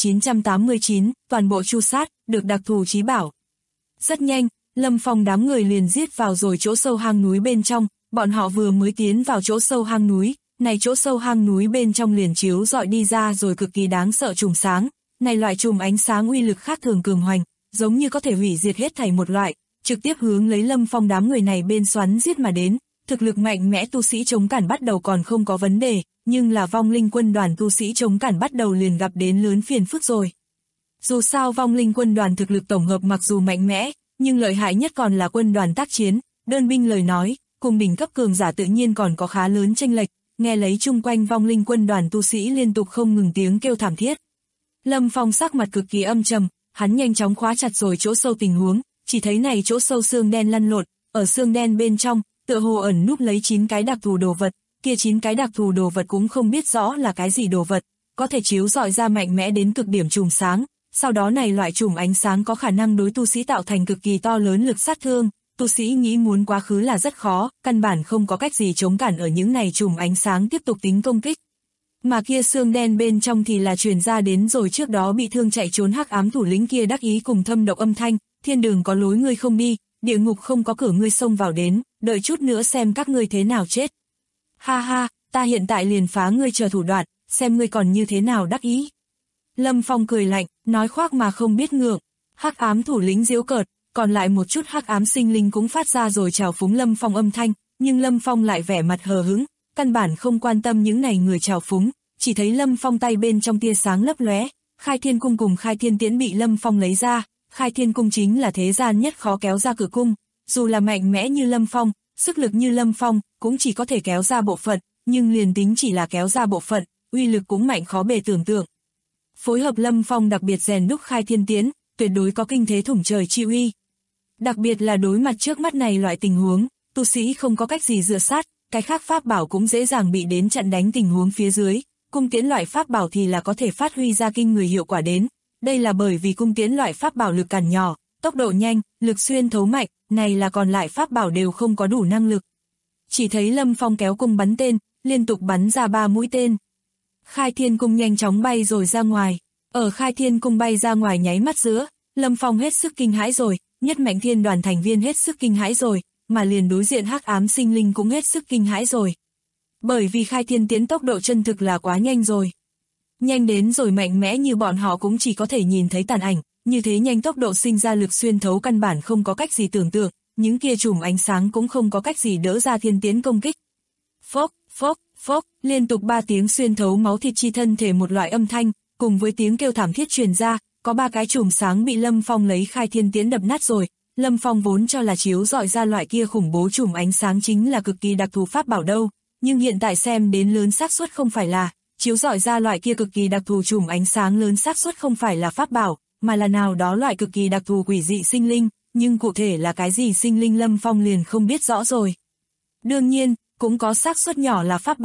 S2: 9989, toàn bộ chu sát, được đặc thù chí bảo. Rất nhanh, Lâm Phong đám người liền giết vào rồi chỗ sâu hang núi bên trong, bọn họ vừa mới tiến vào chỗ sâu hang núi, này chỗ sâu hang núi bên trong liền chiếu dọi đi ra rồi cực kỳ đáng sợ chùm sáng, này loại chùm ánh sáng uy lực khác thường cường hoành, giống như có thể hủy diệt hết thảy một loại, trực tiếp hướng lấy Lâm Phong đám người này bên xoắn giết mà đến, thực lực mạnh mẽ tu sĩ chống cản bắt đầu còn không có vấn đề, nhưng là vong linh quân đoàn tu sĩ chống cản bắt đầu liền gặp đến lớn phiền phức rồi. Dù sao vong linh quân đoàn thực lực tổng hợp mặc dù mạnh mẽ, nhưng lợi hại nhất còn là quân đoàn tác chiến, đơn binh lời nói, cùng đỉnh cấp cường giả tự nhiên còn có khá lớn chênh lệch, nghe lấy chung quanh vong linh quân đoàn tu sĩ liên tục không ngừng tiếng kêu thảm thiết. Lâm Phong sắc mặt cực kỳ âm trầm, hắn nhanh chóng khóa chặt rồi chỗ sâu tình huống, chỉ thấy này chỗ sâu xương đen lăn lộn, ở xương đen bên trong, tựa hồ ẩn núp lấy 9 cái đặc thù đồ vật, kia 9 cái đặc thù đồ vật cũng không biết rõ là cái gì đồ vật, có thể chiếu rọi ra mạnh mẽ đến cực điểm chùm sáng, sau đó này loại chùm ánh sáng có khả năng đối tu sĩ tạo thành cực kỳ to lớn lực sát thương, tu sĩ nghĩ muốn quá khứ là rất khó, căn bản không có cách gì chống cản ở những này chùm ánh sáng tiếp tục tính công kích. Mà kia xương đen bên trong thì là truyền ra đến rồi trước đó bị thương chạy trốn hắc ám thủ lĩnh kia đắc ý cùng thâm độc âm thanh, thiên đường có lối ngươi không đi, địa ngục không có cửa ngươi xông vào đến, đợi chút nữa xem các ngươi thế nào chết. Ha ha, ta hiện tại liền phá ngươi chờ thủ đoạn, xem ngươi còn như thế nào đắc ý. Lâm Phong cười lạnh, nói khoác mà không biết ngượng, hắc ám thủ lĩnh giễu cợt, còn lại một chút hắc ám sinh linh cũng phát ra rồi chào phúng Lâm Phong âm thanh, nhưng Lâm Phong lại vẻ mặt hờ hững, căn bản không quan tâm những này người chào phúng, chỉ thấy Lâm Phong tay bên trong tia sáng lấp lóe, Khai Thiên Cung cùng Khai Thiên Tiễn bị Lâm Phong lấy ra, Khai Thiên Cung chính là thế gian nhất khó kéo ra cửa cung, dù là mạnh mẽ như Lâm Phong, sức lực như Lâm Phong, cũng chỉ có thể kéo ra bộ phận, nhưng liền tính chỉ là kéo ra bộ phận, uy lực cũng mạnh khó bề tưởng tượng. Phối hợp Lâm Phong đặc biệt rèn đúc Khai Thiên Tiễn, tuyệt đối có kinh thế thủng trời chi uy. Đặc biệt là đối mặt trước mắt này loại tình huống, tu sĩ không có cách gì dựa sát, cái khác pháp bảo cũng dễ dàng bị đến chặn đánh tình huống phía dưới, cung tiễn loại pháp bảo thì là có thể phát huy ra kinh người hiệu quả đến. Đây là bởi vì cung tiễn loại pháp bảo lực cản nhỏ, tốc độ nhanh, lực xuyên thấu mạnh, này là còn lại pháp bảo đều không có đủ năng lực. Chỉ thấy Lâm Phong kéo cung bắn tên, liên tục bắn ra 3 mũi tên. Khai Thiên Cung nhanh chóng bay rồi ra ngoài, ở Khai Thiên Cung bay ra ngoài nháy mắt giữa, Lâm Phong hết sức kinh hãi rồi, Nhất Mạch Thiên đoàn thành viên hết sức kinh hãi rồi, mà liền đối diện hắc ám sinh linh cũng hết sức kinh hãi rồi. Bởi vì Khai Thiên Tiễn tốc độ chân thực là quá nhanh rồi. Nhanh đến rồi mạnh mẽ như bọn họ cũng chỉ có thể nhìn thấy tàn ảnh, như thế nhanh tốc độ sinh ra lực xuyên thấu căn bản không có cách gì tưởng tượng, những kia chùm ánh sáng cũng không có cách gì đỡ ra thiên tiến công kích. Phốc, phốc, phốc, liên tục 3 tiếng xuyên thấu máu thịt chi thân thể một loại âm thanh, cùng với tiếng kêu thảm thiết truyền ra, có 3 cái chùm sáng bị Lâm Phong lấy Khai Thiên Tiễn đập nát rồi. Lâm Phong vốn cho là chiếu dọi ra loại kia khủng bố chùm ánh sáng chính là cực kỳ đặc thù pháp bảo đâu, nhưng hiện tại xem đến lớn xác suất không phải là, chiếu dọi ra loại kia cực kỳ đặc thù chùm ánh sáng lớn xác suất không phải là pháp bảo, mà là nào đó loại cực kỳ đặc thù quỷ dị sinh linh, nhưng cụ thể là cái gì sinh linh Lâm Phong liền không biết rõ rồi. Đương nhiên, cũng có xác suất nhỏ là pháp bảo,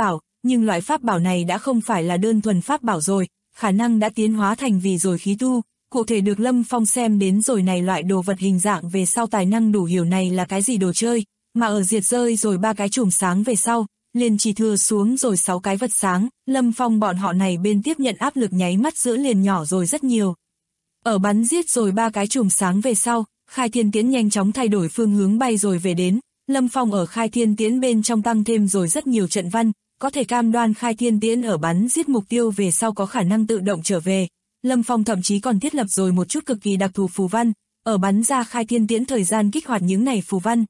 S2: nhưng loại pháp bảo này đã không phải là đơn thuần pháp bảo rồi, khả năng đã tiến hóa thành vì rồi khí tu. Cụ thể được Lâm Phong xem đến rồi này loại đồ vật hình dạng về sau tài năng đủ hiểu này là cái gì đồ chơi, mà ở diệt rơi rồi 3 cái chùm sáng về sau, liền chỉ thừa xuống rồi 6 cái vật sáng, Lâm Phong bọn họ này bên tiếp nhận áp lực nháy mắt giữa liền nhỏ rồi rất nhiều. Ở bắn giết rồi 3 cái chùm sáng về sau, Khai Thiên Tiễn nhanh chóng thay đổi phương hướng bay rồi về đến, Lâm Phong ở Khai Thiên Tiễn bên trong tăng thêm rồi rất nhiều trận văn, có thể cam đoan Khai Thiên Tiễn ở bắn giết mục tiêu về sau có khả năng tự động trở về. Lâm Phong thậm chí còn thiết lập rồi một chút cực kỳ đặc thù phù văn, ở bắn ra Khai Thiên Tiễn thời gian kích hoạt những này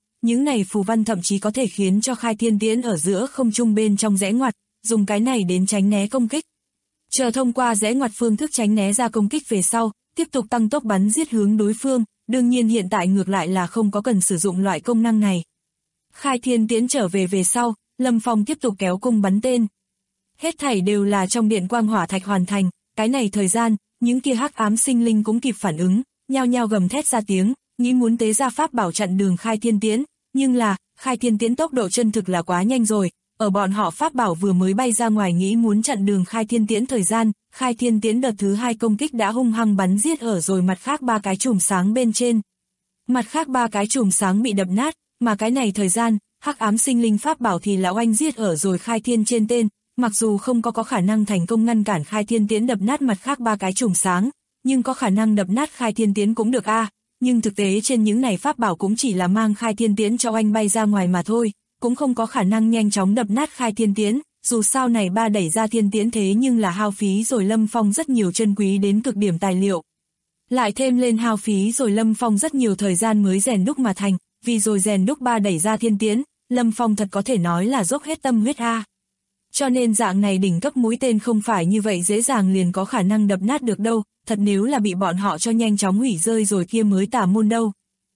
S2: phù văn thậm chí có thể khiến cho Khai Thiên Tiễn ở giữa không trung bên trong rẽ ngoặt, dùng cái này đến tránh né công kích. Chờ thông qua rẽ ngoặt phương thức tránh né ra công kích về sau, tiếp tục tăng tốc bắn giết hướng đối phương, đương nhiên hiện tại ngược lại là không có cần sử dụng loại công năng này. Khai Thiên Tiễn trở về sau, Lâm Phong tiếp tục kéo cung bắn tên. Hết thảy đều là trong điện quang hỏa thạch hoàn thành, cái này thời gian, những kia hắc ám sinh linh cũng kịp phản ứng, nhao nhao gầm thét ra tiếng, nghĩ muốn tế ra pháp bảo chặn đường Khai Thiên Tiễn, nhưng là, Khai Thiên Tiễn tốc độ chân thực là quá nhanh rồi, ở bọn họ pháp bảo vừa mới bay ra ngoài nghĩ muốn chặn đường Khai Thiên Tiễn thời gian, Khai Thiên Tiễn đợt thứ 2 công kích đã hung hăng bắn giết ở rồi mặt khác 3 cái chùm sáng bên trên. Mặt khác 3 cái chùm sáng bị đập nát, mà cái này thời gian, hắc ám sinh linh pháp bảo thì là oanh giết ở rồi Khai Thiên trên tên, mặc dù không có khả năng thành công ngăn cản Khai Thiên Tiễn đập nát mặt khác 3 cái chùm sáng, nhưng có khả năng đập nát Khai Thiên Tiễn cũng được a. Nhưng thực tế trên những này pháp bảo cũng chỉ là mang Khai Thiên Tiễn cho oanh bay ra ngoài mà thôi, cũng không có khả năng nhanh chóng đập nát Khai Thiên Tiễn, dù sao này ba đẩy ra Thiên Tiễn thế nhưng là hao phí rồi Lâm Phong rất nhiều chân quý đến cực điểm tài liệu. Lại thêm lên hao phí rồi Lâm Phong rất nhiều thời gian mới rèn đúc mà thành, vì rồi rèn đúc ba đẩy ra Thiên Tiễn, Lâm Phong thật có thể nói là dốc hết tâm huyết a. Cho nên dạng này đỉnh cấp mũi tên không phải như vậy dễ dàng liền có khả năng đập nát được đâu, thật nếu là bị bọn họ cho nhanh chóng hủy rơi rồi kia mới tà môn đâu.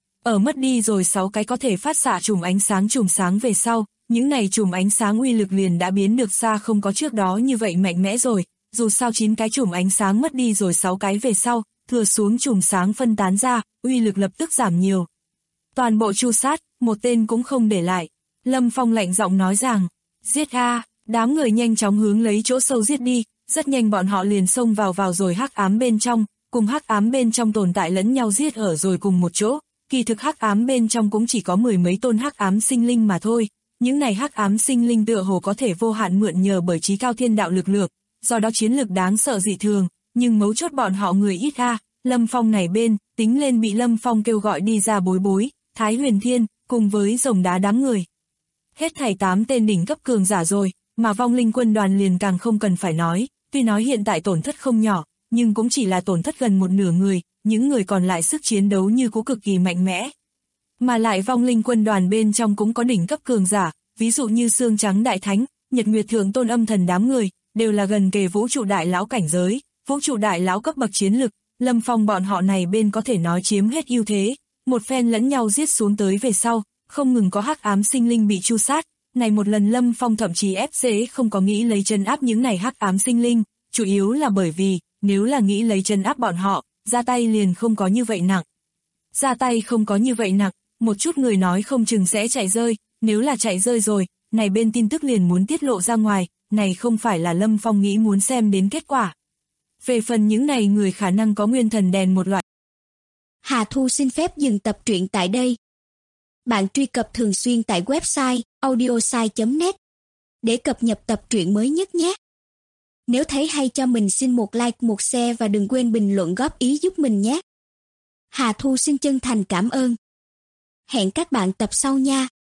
S2: Ở mất đi rồi 6 cái có thể phát xạ chùm sáng về sau, những này chùm ánh sáng uy lực liền đã biến được xa không có trước đó như vậy mạnh mẽ rồi, dù sao 9 cái chùm ánh sáng mất đi rồi 6 cái về sau, thừa xuống chùm sáng phân tán ra, uy lực lập tức giảm nhiều. Toàn bộ tru sát, một tên cũng không để lại. Lâm Phong lạnh giọng nói rằng, giết a, đám người nhanh chóng hướng lấy chỗ sâu giết đi, rất nhanh bọn họ liền xông vào rồi hắc ám bên trong, cùng hắc ám bên trong tồn tại lẫn nhau giết ở rồi cùng một chỗ. Kỳ thực hắc ám bên trong cũng chỉ có 10 mấy tôn hắc ám sinh linh mà thôi, những này hắc ám sinh linh tựa hồ có thể vô hạn mượn nhờ bởi trí cao thiên đạo lực lượng, do đó chiến lực đáng sợ dị thường, nhưng mấu chốt bọn họ người ít a. Lâm Phong này bên, tính lên bị Lâm Phong kêu gọi đi ra bối, Thái Huyền Thiên, cùng với rồng đá đám người. Hết thảy 8 tên đỉnh cấp cường giả rồi, mà vong linh quân đoàn liền càng không cần phải nói, tuy nói hiện tại tổn thất không nhỏ, nhưng cũng chỉ là tổn thất gần một nửa người, những người còn lại sức chiến đấu như cũ cực kỳ mạnh mẽ. Mà lại vong linh quân đoàn bên trong cũng có đỉnh cấp cường giả, ví dụ như Xương Trắng Đại Thánh, Nhật Nguyệt Thượng Tôn Âm Thần đám người, đều là gần kề vũ trụ đại lão cảnh giới, vũ trụ đại lão cấp bậc chiến lực, Lâm Phong bọn họ này bên có thể nói chiếm hết ưu thế, một phen lẫn nhau giết xuống tới về sau, không ngừng có hắc ám sinh linh bị tru sát, này một lần Lâm Phong thậm chí ép dễ không có nghĩ lấy chân áp những này hắc ám sinh linh, chủ yếu là bởi vì, nếu là nghĩ lấy chân áp bọn họ, ra tay liền không có như vậy nặng. Ra tay không có như vậy nặng, một chút người nói không chừng sẽ chạy rơi, nếu là chạy rơi rồi, này bên tin tức liền muốn tiết lộ ra ngoài, này không phải là Lâm Phong nghĩ muốn xem đến kết quả. Về phần những này người khả năng có nguyên thần đèn một loại.
S3: Hà Thu xin phép dừng tập truyện tại đây. Bạn truy cập thường xuyên tại website audiosai.net để cập nhật tập truyện mới nhất nhé. Nếu thấy hay cho mình xin một like, một share và đừng quên bình luận góp ý giúp mình nhé. Hà Thu xin chân thành cảm ơn. Hẹn các bạn tập sau nha.